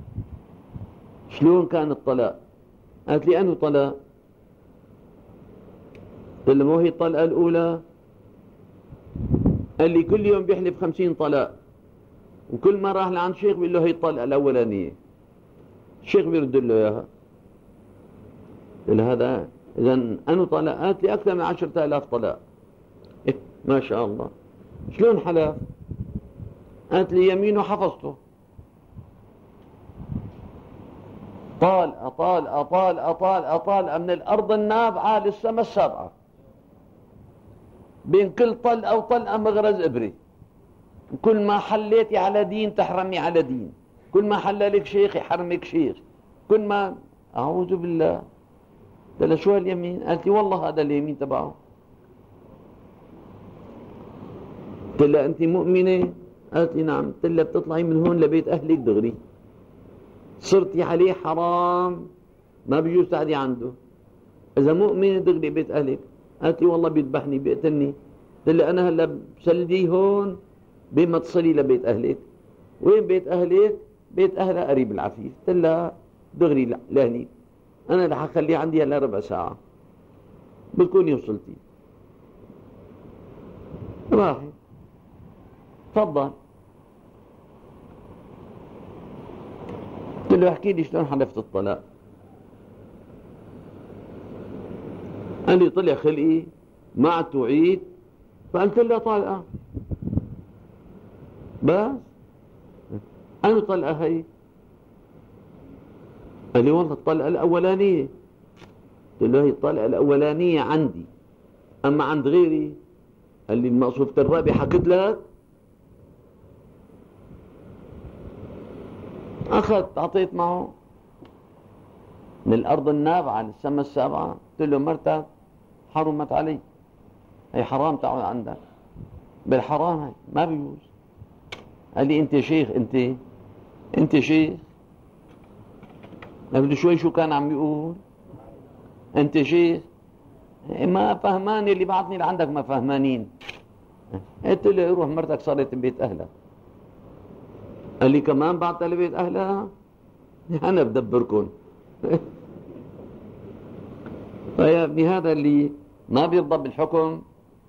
شلون كان الطلاق. قالت لي أنه طلاق؟ قلت له مو هي الطلقة الأولى؟ قال لي كل يوم بيحلف 50 طلاق، وكل ما راح لعند شيخ بيقول له هي الطلقة الأولانية، الشيخ بيرد له إياها. قلت له هذا إذا أنا طلقات لي أكثر من 10,000 طلاق. إيه ما شاء الله. شلون حلف؟ قالت لي يمين وحفظته. طال من الأرض النابعة للسماء السابعة، بين كل طلقة وطلقة مغرز إبرة. كل ما حليتي على دين تحرمي على دين، كل ما حل لك شيخ يحرمك شيخ، كل ما أعوذ بالله. قلت لها شو هاليمين؟ قالت لي والله هذا اليمين تبعه. قلت لها أنت مؤمنة؟ قالت لي نعم. قلت لها بتطلعي من هون لبيت أهلك دغري، صرتي عليه حرام، ما بيجوز تقعدي عنده. إذا مؤمنة دغري بيت أهلك. قالت لي والله بيذبحني بيقتلني. قلت لها أنا هلا بسلدي هون بما تصلي لبيت أهلك. وين بيت أهلك؟ بيت أهلها قريب العفيف. قلت لها دغري لهني، أنا رح أخليه عندي هلا ربع ساعة بتكوني وصلتي. راحي تفضل. قلت له احكي لي شلون حلفت الطلاق. قال لي طلع خلقي ما عاد تعيد، فقلت له طلقة بس. أنا طلقة هي؟ قال لي والله الطلقة الأولانية. قلت له هي الطلقة الأولانية عندي، أما عند غيري. قال لي المقصود الرابع حكيت لك. أخذت أعطيت معه من الأرض النابعة للسماء السابعة. قلت له مرتك حرمت علي، هي حرام تقعد عندك، بالحرام هي ما بيجوز. قال لي أنت شيخ، أنت شيخ. قلت له شوي شو كان عم يقول؟ أنت شيخ؟ ما فهماني اللي بعتني لعندك، ما فهمانين. قلت له روح مرتك صارت ببيت أهلها. قال لي كمان بعتها لبيت أهلها؟ أنا بدبركم. فيا ابني هذا اللي ما بيرضى بالحكم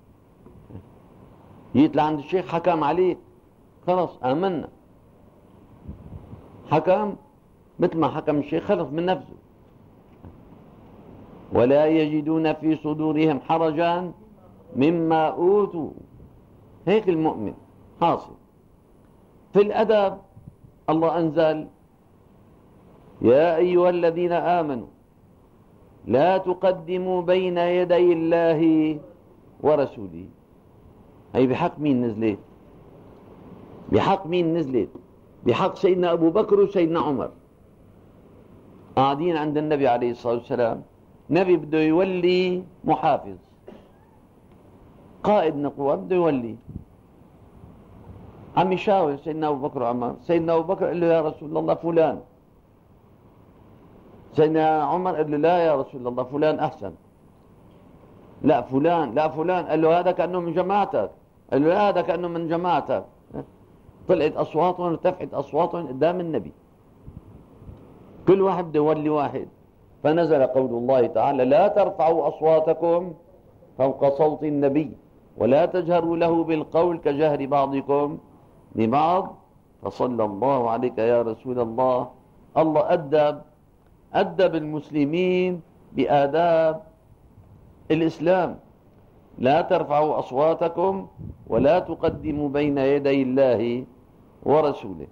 جيت لعند الشيخ حكم عليك، خلص آمنا، حكم مثل ما حكم الشيخ خلص من نفسه. ولا يجدون في صدورهم حرجا مما أوتوا. هيك المؤمن حاصل. في الأدب الله أنزل يا أيها الذين آمنوا لا تقدموا بين يدي الله ورسوله. هي بحق مين نزلت؟ بحق مين نزلت؟ بحق سيدنا أبو بكر وسيدنا عمر قاعدين عند النبي عليه الصلاة والسلام. نبي بده يولي محافظ، قائد نقوة بده يولي. عم يشاور سيدنا أبو بكر وعمر. سيدنا أبو بكر قال له يا رسول الله فلان. سيدنا عمر قال له لا يا رسول الله فلان أحسن. لا فلان، لا فلان. قال له هذا كأنه من جماعتك. قال له لا هذا كأنه من جماعتك. طلعت أصواتهم ارتفعت أصواتهم قدام النبي، كل واحد بده يولي واحد. فنزل قول الله تعالى لا ترفعوا أصواتكم فوق صوت النبي ولا تجهروا له بالقول كجهر بعضكم لبعض. فصلى الله عليك يا رسول الله. الله أدب المسلمين بآداب الإسلام. لا ترفعوا أصواتكم ولا تقدموا بين يدي الله ورسوله.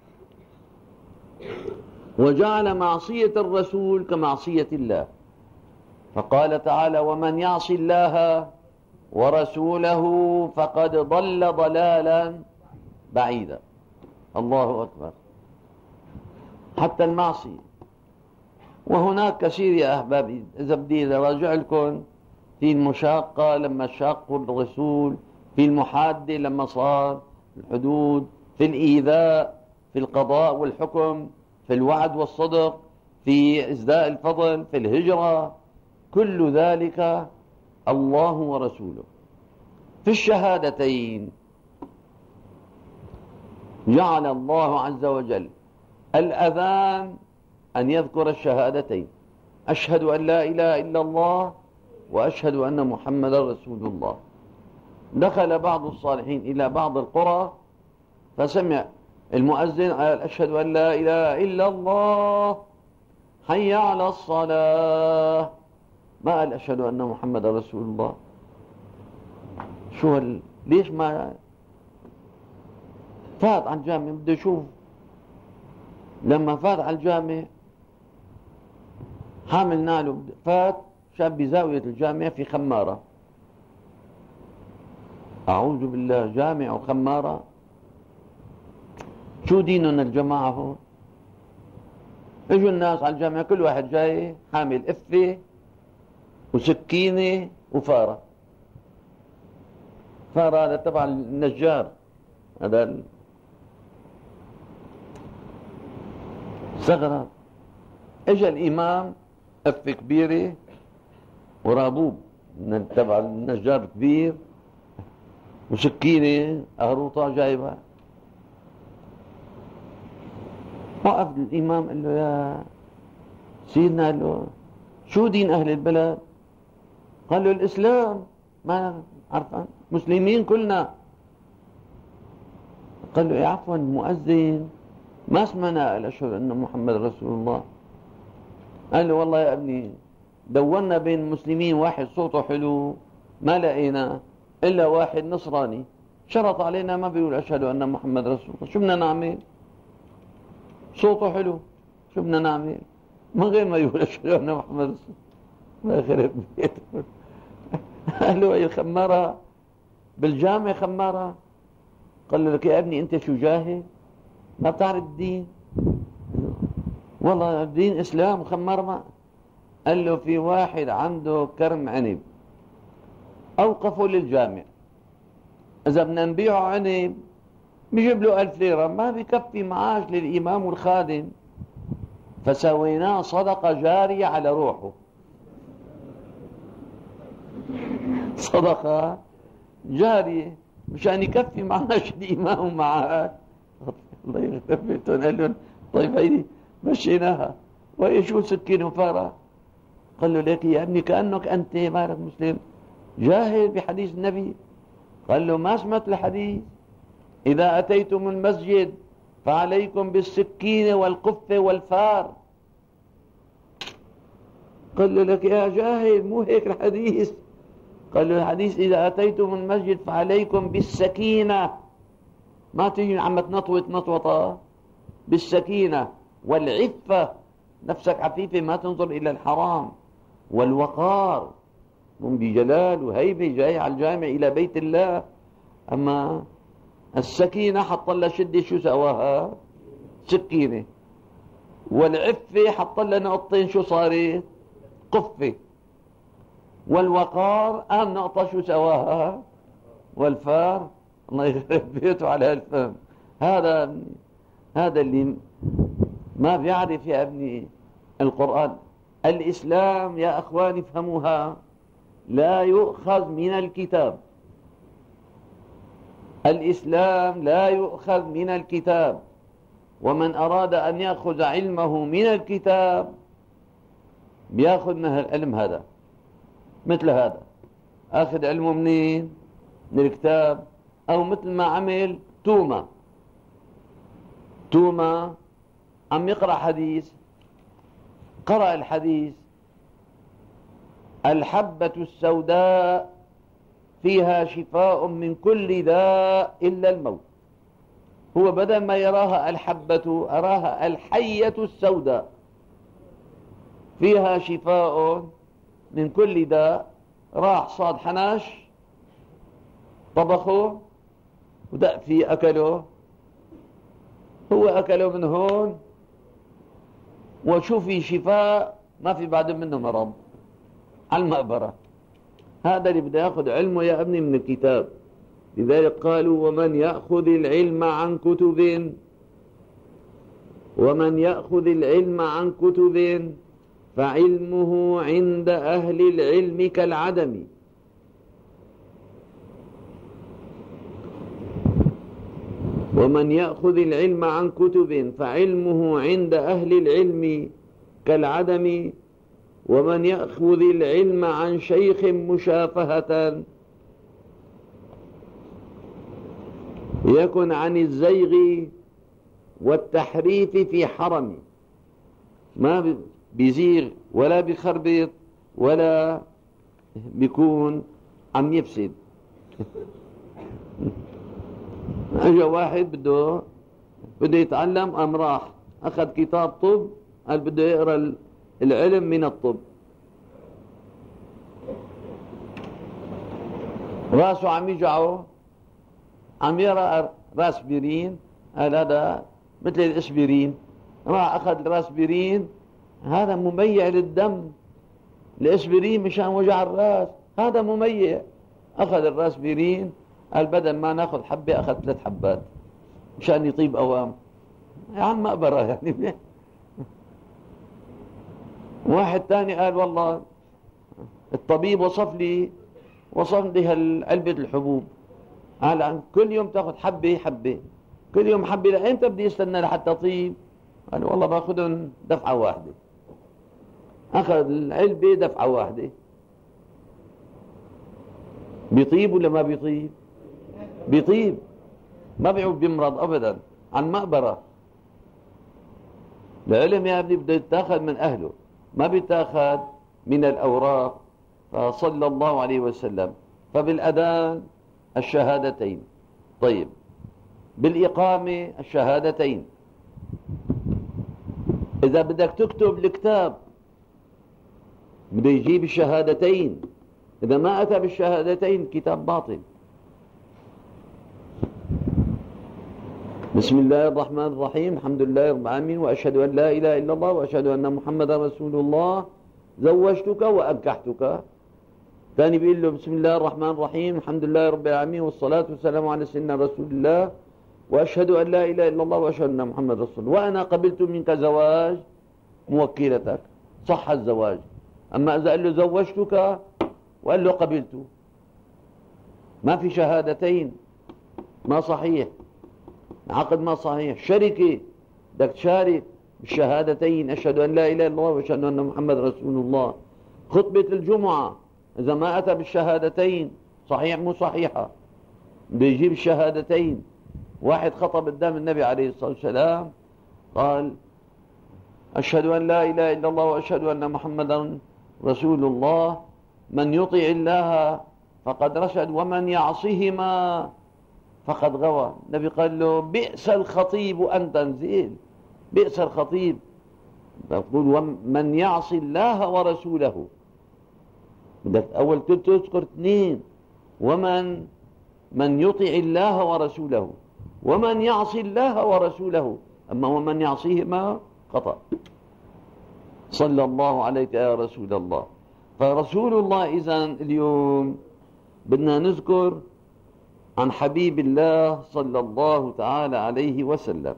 وجعل معصية الرسول كمعصية الله، فقال تعالى ومن يعص الله ورسوله فقد ضل ضلالا بعيدا. الله أكبر. حتى المعصية. وهناك كثير يا أحبابي، إذا بدي أراجع لكم في المشاقة لما شاقوا الرسول، في المحادة لما صار الحدود، في الإيذاء، في القضاء والحكم، في الوعد والصدق، في إسداء الفضل، في الهجرة، كل ذلك الله ورسوله. في الشهادتين جعل الله عز وجل الأذان أن يذكر الشهادتين، أشهد أن لا إله إلا الله وأشهد أن محمدا رسول الله. دخل بعض الصالحين إلى بعض القرى فسمع المؤذن قال أشهد أن لا إله إلا الله حي على الصلاة. ما قال أشهد أن محمد رسول الله. ليش ما فات على الجامع؟ بده يشوف. لما فات على الجامع حامل ناله، فات شاف بزاوية الجامع في خمارة. أعوذ بالله، جامع وخمارة؟ شو ديننا الجماعة هون؟ اجوا الناس على الجامع كل واحد جاي حامل إفة وسكينة وفارة. فارة هذا تبع النجار، هذا استغرب. اجا الإمام إفة كبيرة ورابوب من تبع النجار كبير وسكينة أهروطة جايبها. وقف الإمام قال له يا سيدنا، قال له شو دين أهل البلد؟ قال له الإسلام، ما عرفان، مسلمين كلنا. قال له عفوا المؤذن ما سمعنا قال أشهد أن محمد رسول الله. قال له والله يا ابني دورنا بين المسلمين واحد صوته حلو ما لقينا إلا واحد نصراني شرط علينا ما بيقول أشهد أن محمد رسول الله. شو بدنا نعمل؟ صوته حلو، شو بدنا نعمل؟ من غير ما يقول أشهد أن محمد رسول الله. ما يخرب بيته. قال له هي الخمارة بالجامع خمارة؟ قال له لك يا ابني أنت شو جاهل؟ ما بتعرف الدين؟ والله الدين إسلام وخمارة ما. قال له في واحد عنده كرم عنب أوقفه للجامع، إذا بدنا نبيعه عنب بيجيب له 1000 ليرة، ما بيكفي معاش للإمام والخادم، فسويناه صدقة جارية على روحه. صدقة جارية مشان يكفي معاش الإمام ومعاش. الله يغفر بيتهم. قال لهم طيب هيدي مشيناها، وهي شو سكين وفارة؟ قال له ليك يا ابني كأنك أنت مالك مسلم جاهل بحديث النبي. قال له ما سمعت الحديث؟ إذا أتيتم المسجد فعليكم بالسكين والقفة والفار. قال له لك يا جاهل مو هيك الحديث. قال له الحديث إذا أتيتم المسجد فعليكم بالسكينة، ما تيجي عم تنطوط نطوطة، بالسكينة والعفة، نفسك عفيفة ما تنظر إلى الحرام، والوقار، هم بجلال وهيبة جاي على الجامع إلى بيت الله. أما السكينة حط لها شدة شو سواها؟ سكينة. والعفة حط لها نقطتين شو صارت؟ قفة. والوقار قام نقطة شو سواها؟ والفار. الله يخرب بيته على هالفهم. هذا اللي ما بيعرف يا ابني القرآن. الإسلام يا أخواني افهموها لا يؤخذ من الكتاب. الإسلام لا يؤخذ من الكتاب، ومن أراد أن يأخذ علمه من الكتاب بيأخذ من العلم هذا، مثل هذا أخذ علمه منين؟ من الكتاب. أو مثل ما عمل توما عم يقرأ حديث، قرأ الحديث الحبة السوداء فيها شفاء من كل داء إلا الموت. هو بدل ما يراها الحبة أراها الحية السوداء فيها شفاء من كل داء. راح صاد حناش طبخه ودق فيه أكله، هو أكله من هون وشو في شفاء، ما في بعد منه مرض على المقبرة. هذا اللي بده يأخذ علمه يا ابني من الكتاب. لذلك قالوا ومن يأخذ العلم عن كتب فعلمه عند أهل العلم كالعدم. ومن يأخذ العلم عن كتب فعلمه عند أهل العلم كالعدم، ومن يأخذ العلم عن شيخ مشافهة يكن عن الزيغ والتحريف في حرم. ما بيزيغ ولا بيخربط ولا بيكون عم يفسد. اجى واحد بده يتعلم، قام راح اخذ كتاب طب، قال بده يقرا العلم من الطب، راسه عم يجعه، عم يرى راسبيرين، قال هذا مثل الاسبرين، راح اخذ الراسبيرين، هذا مميع للدم، الاسبرين مشان وجع الراس، هذا مميع. اخذ الراسبيرين، قال بدل ما ناخذ حبه اخذ 3 حبات مشان يطيب اوام. يا عم مقبره يعني. واحد تاني قال والله الطبيب وصف لي علبة الحبوب، قال كل يوم تاخذ حبة حبة، كل يوم حبة، لأنت بدي استنى لحتى طيب؟ قال والله باخذهم دفعة واحدة. أخذ العلبة دفعة واحدة. بيطيب ولا ما بيطيب؟ بيطيب، ما بيعود بيمرض أبدا. عن مقبرة. العلم يا ابني بده يتاخذ من أهله، ما بيتاخذ من الأوراق. فصلى الله عليه وسلم. فبالأذان الشهادتين، طيب بالإقامة الشهادتين. إذا بدك تكتب الكتاب بده يجيب الشهادتين، إذا ما أتى بالشهادتين الكتاب باطل. بسم الله الرحمن الرحيم، الحمد لله رب العالمين، وأشهد أن لا إله إلا الله، وأشهد أن محمدا رسول الله، زوجتك وأنكحتك. ثاني بيقول له بسم الله الرحمن الرحيم، الحمد لله رب العالمين، والصلاة والسلام على سيدنا رسول الله، وأشهد أن لا إله إلا الله، وأشهد أن محمد رسول الله، وأنا قبلت منك زواج موكلتك، صح الزواج. أما إذا قال له زوجتك وقال له قبلت، ما في شهادتين، ما صحيح، عقد ما صحيح. شركة بدك تشارك بالشهادتين، أشهد أن لا إله إلا الله وأشهد أن محمد رسول الله. خطبة الجمعة إذا ما أتى بالشهادتين صحيح مو صحيحة، بده يجيب الشهادتين. واحد خطب قدام النبي عليه الصلاة والسلام قال أشهد أن لا إله إلا الله وأشهد أن محمدا رسول الله، من يطع الله فقد رشد ومن يعصهما فقد غوى. النبي قال له بئس الخطيب أنت، نزيل بئس الخطيب. تقول ومن يعصي الله ورسوله، بدك أول تذكر 2، من يطع الله ورسوله، ومن يعصي الله ورسوله، أما ومن يعصيهما خطأ. صلى الله عليك يا رسول الله. فرسول الله إذن اليوم بدنا نذكر عن حبيب الله صلى الله تعالى عليه وسلم.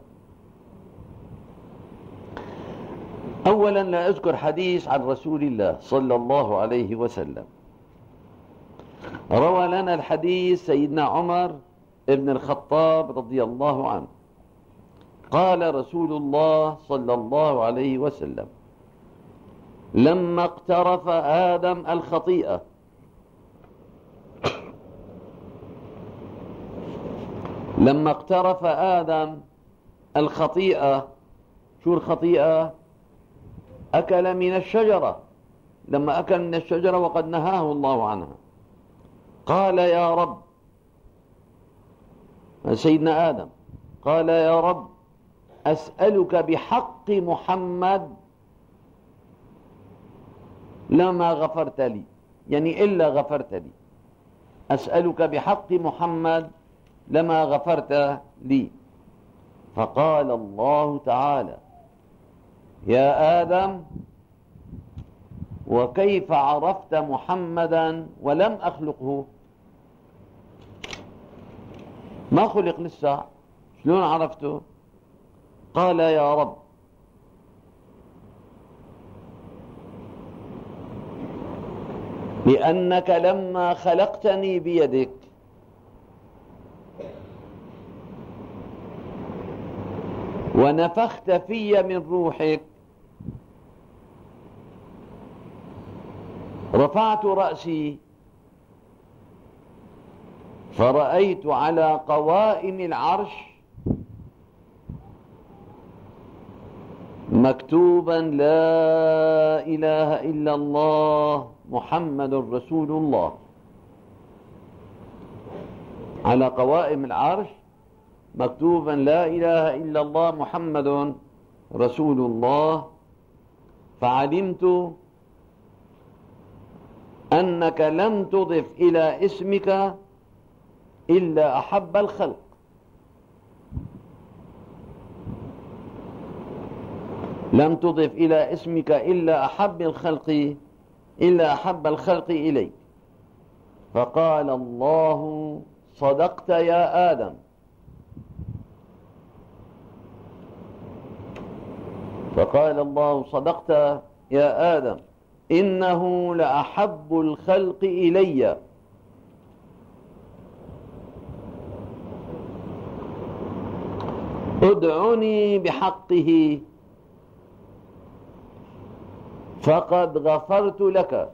أولا لا أذكر حديث عن رسول الله صلى الله عليه وسلم. روى لنا الحديث سيدنا عمر ابن الخطاب رضي الله عنه قال رسول الله صلى الله عليه وسلم لما اقترف آدم الخطيئة لما اقترف آدم الخطيئة، شو الخطيئة؟ أكل من الشجرة، لما أكل من الشجرة وقد نهاه الله عنها، قال يا رب، سيدنا آدم قال يا رب أسألك بحق محمد لما غفرت لي، يعني إلا غفرت لي، أسألك بحق محمد لما غفرت لي. فقال الله تعالى يا آدم وكيف عرفت محمدا ولم أخلقه؟ ما خلق لسه، شلون عرفته؟ قال يا رب لأنك لما خلقتني بيدك ونفخت في من روحك رفعت رأسي فرأيت على قوائم العرش مكتوبا لا إله إلا الله محمد رسول الله على قوائم العرش، مكتوبا لا إله إلا الله محمد رسول الله. فعلمت أنك لم تضف إلى اسمك إلا أحب الخلق، لم تضف إلى اسمك إلا أحب الخلق إليك. فقال الله صدقت يا آدم. فقال الله صدقت يا آدم إنه لأحب الخلق إلي. ادعني بحقه فقد غفرت لك،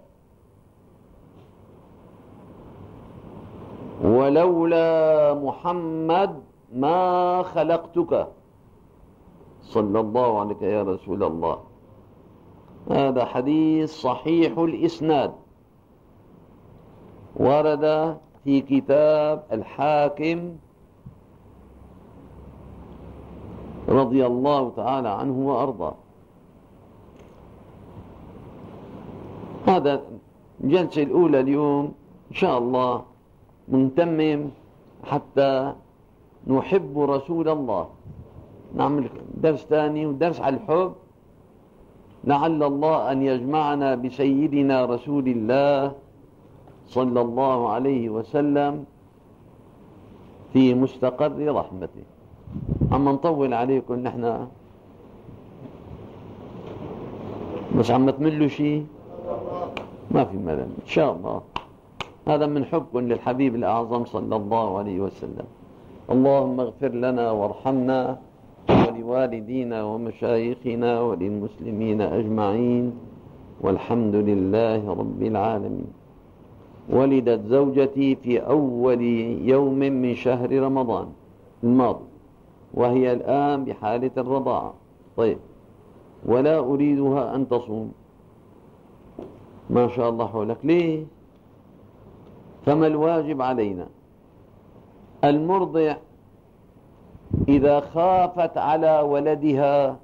ولولا محمد ما خلقتك صلى الله عليك يا رسول الله. هذا حديث صحيح الإسناد، ورد في كتاب الحاكم رضي الله تعالى عنه وأرضاه. هذا الجلسة الأولى اليوم إن شاء الله نتمم حتى نحب رسول الله. نعمل درس ثاني ودرس على الحب، لعل الله أن يجمعنا بسيدنا رسول الله صلى الله عليه وسلم في مستقر رحمته. عم نطول عليكم نحن، بس عم تملوا شيء؟ ما في ملل إن شاء الله. هذا من حبكم للحبيب الأعظم صلى الله عليه وسلم. اللهم اغفر لنا وارحمنا ولوالدينا ومشايخنا وللمسلمين أجمعين، والحمد لله رب العالمين. ولدت زوجتي في أول يوم من شهر رمضان الماضي، وهي الآن بحالة الرضاعة. طيب، ولا أريدها أن تصوم. ما شاء الله حولك. ليه؟ فما الواجب علينا؟ المرضع إذا خافت على ولدها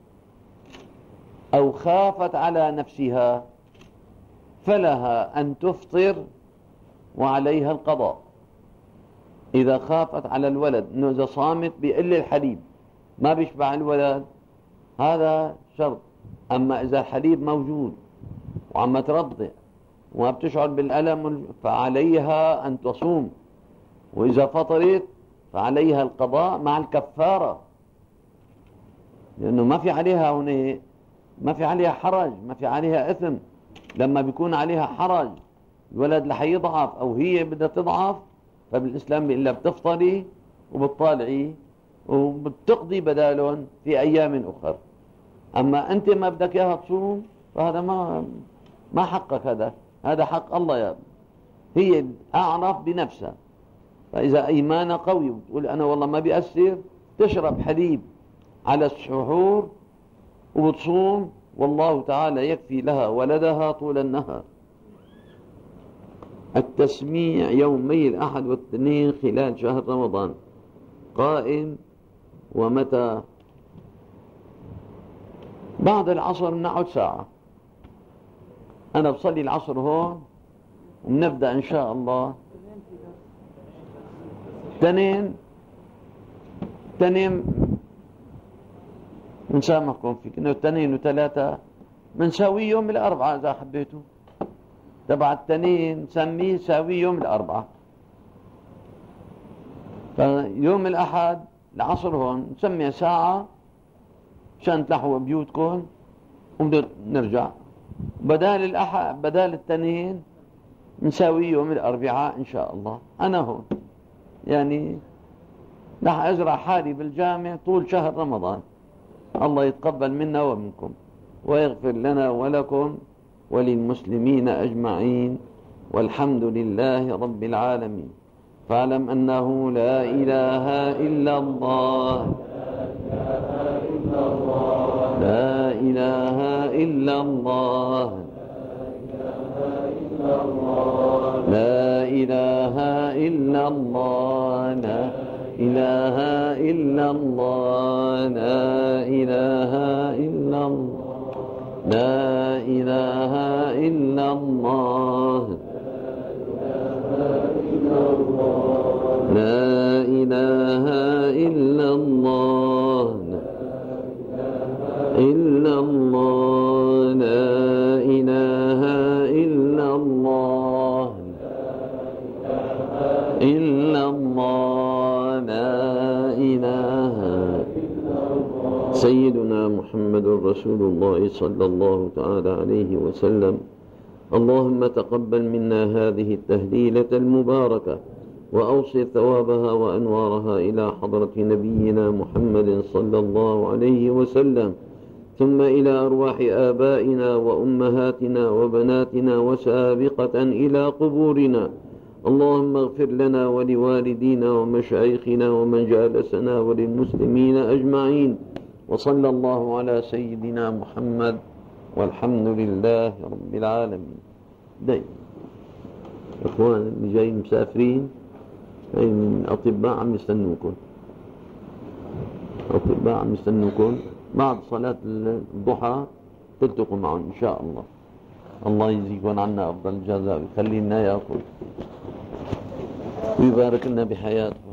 أو خافت على نفسها فلها أن تفطر وعليها القضاء. إذا خافت على الولد إنه إذا صامت بيقل الحليب ما بيشبع الولد، هذا شرط. أما إذا الحليب موجود وعم ترضع وما بتشعر بالألم فعليها أن تصوم، وإذا فطرت فعليها القضاء مع الكفارة، لأنه ما في عليها هنا، ما في عليها حرج، ما في عليها إثم. لما بيكون عليها حرج الولد لح يضعف أو هي بدها تضعف، فبالإسلام بيقول لها بتفطري وبتطالعي وبتقضي بدالهم في أيام أخرى. أما أنت ما بدك إياها تصوم فهذا ما حقك، هذا حق الله يا ابني. هي أعرف بنفسها، فإذا إيمانها قوي وتقول أنا والله ما بيأثر، تشرب حليب على السحور وبتصوم، والله تعالى يكفي لها ولدها طول النهار. التسميع يومي الأحد والاثنين خلال شهر رمضان قائم ومتى؟ بعد العصر نقعد ساعة. أنا بصلي العصر هون وبنبدأ إن شاء الله تنين بنسامحكم فيك إنه 2 و3 بنساوي يوم الأربعاء إذا حبيتوا. تبع التنين نسميه ساوي يوم الأربعاء. فيوم الأحد العصر هون نسميه ساعة عشان تلحقوا بيوتكم وبدنا نرجع. بدال التنين نساوي يوم الأربعاء إن شاء الله. أنا هون يعني رح أزرع حالي بالجامع طول شهر رمضان. الله يتقبل منا ومنكم ويغفر لنا ولكم وللمسلمين أجمعين، والحمد لله رب العالمين. فاعلم أنه لا إله إلا الله، لا إله إلا الله لا إله إلا الله لا إله إلا الله لا إله إلا الله لا إله إلا الله لا إله إلا الله إلا الله لا إله إلا الله إلا الله لا إله سيدنا محمد رسول الله صلى الله تعالى عليه وسلم. اللهم تقبل منا هذه التهليلة المباركة وأوصل ثوابها وأنوارها إلى حضرة نبينا محمد صلى الله عليه وسلم، ثم إلى أرواح آبائنا وأمهاتنا وبناتنا وسابقة إلى قبورنا. اللهم اغفر لنا ولوالدينا ومشايخنا ومن جالسنا وللمسلمين أجمعين، وصلى الله على سيدنا محمد والحمد لله رب العالمين. دايما إخوان اللي جايين مسافرين أطباء عم يستنوكم، أطباء عم يستنوكم بعد صلاة الضحى تلتقوا معهم إن شاء الله. الله يجزيكم عنا أفضل الجزاء ويخلي لنا يأكل ويبارك لنا بحياتكم.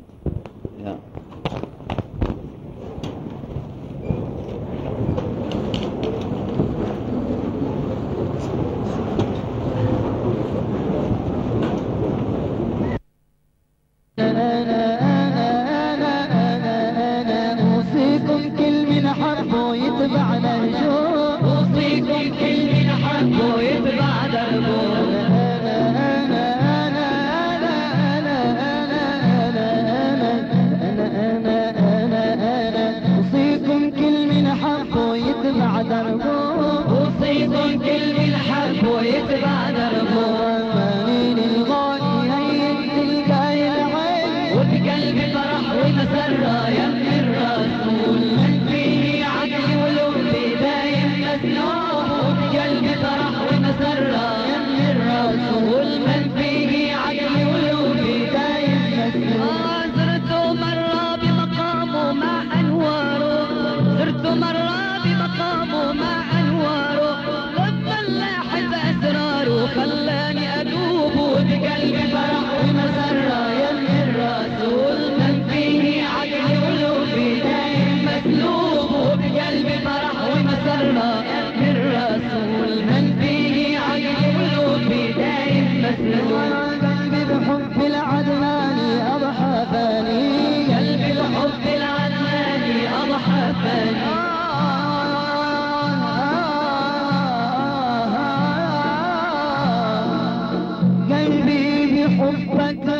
قلبي بحبك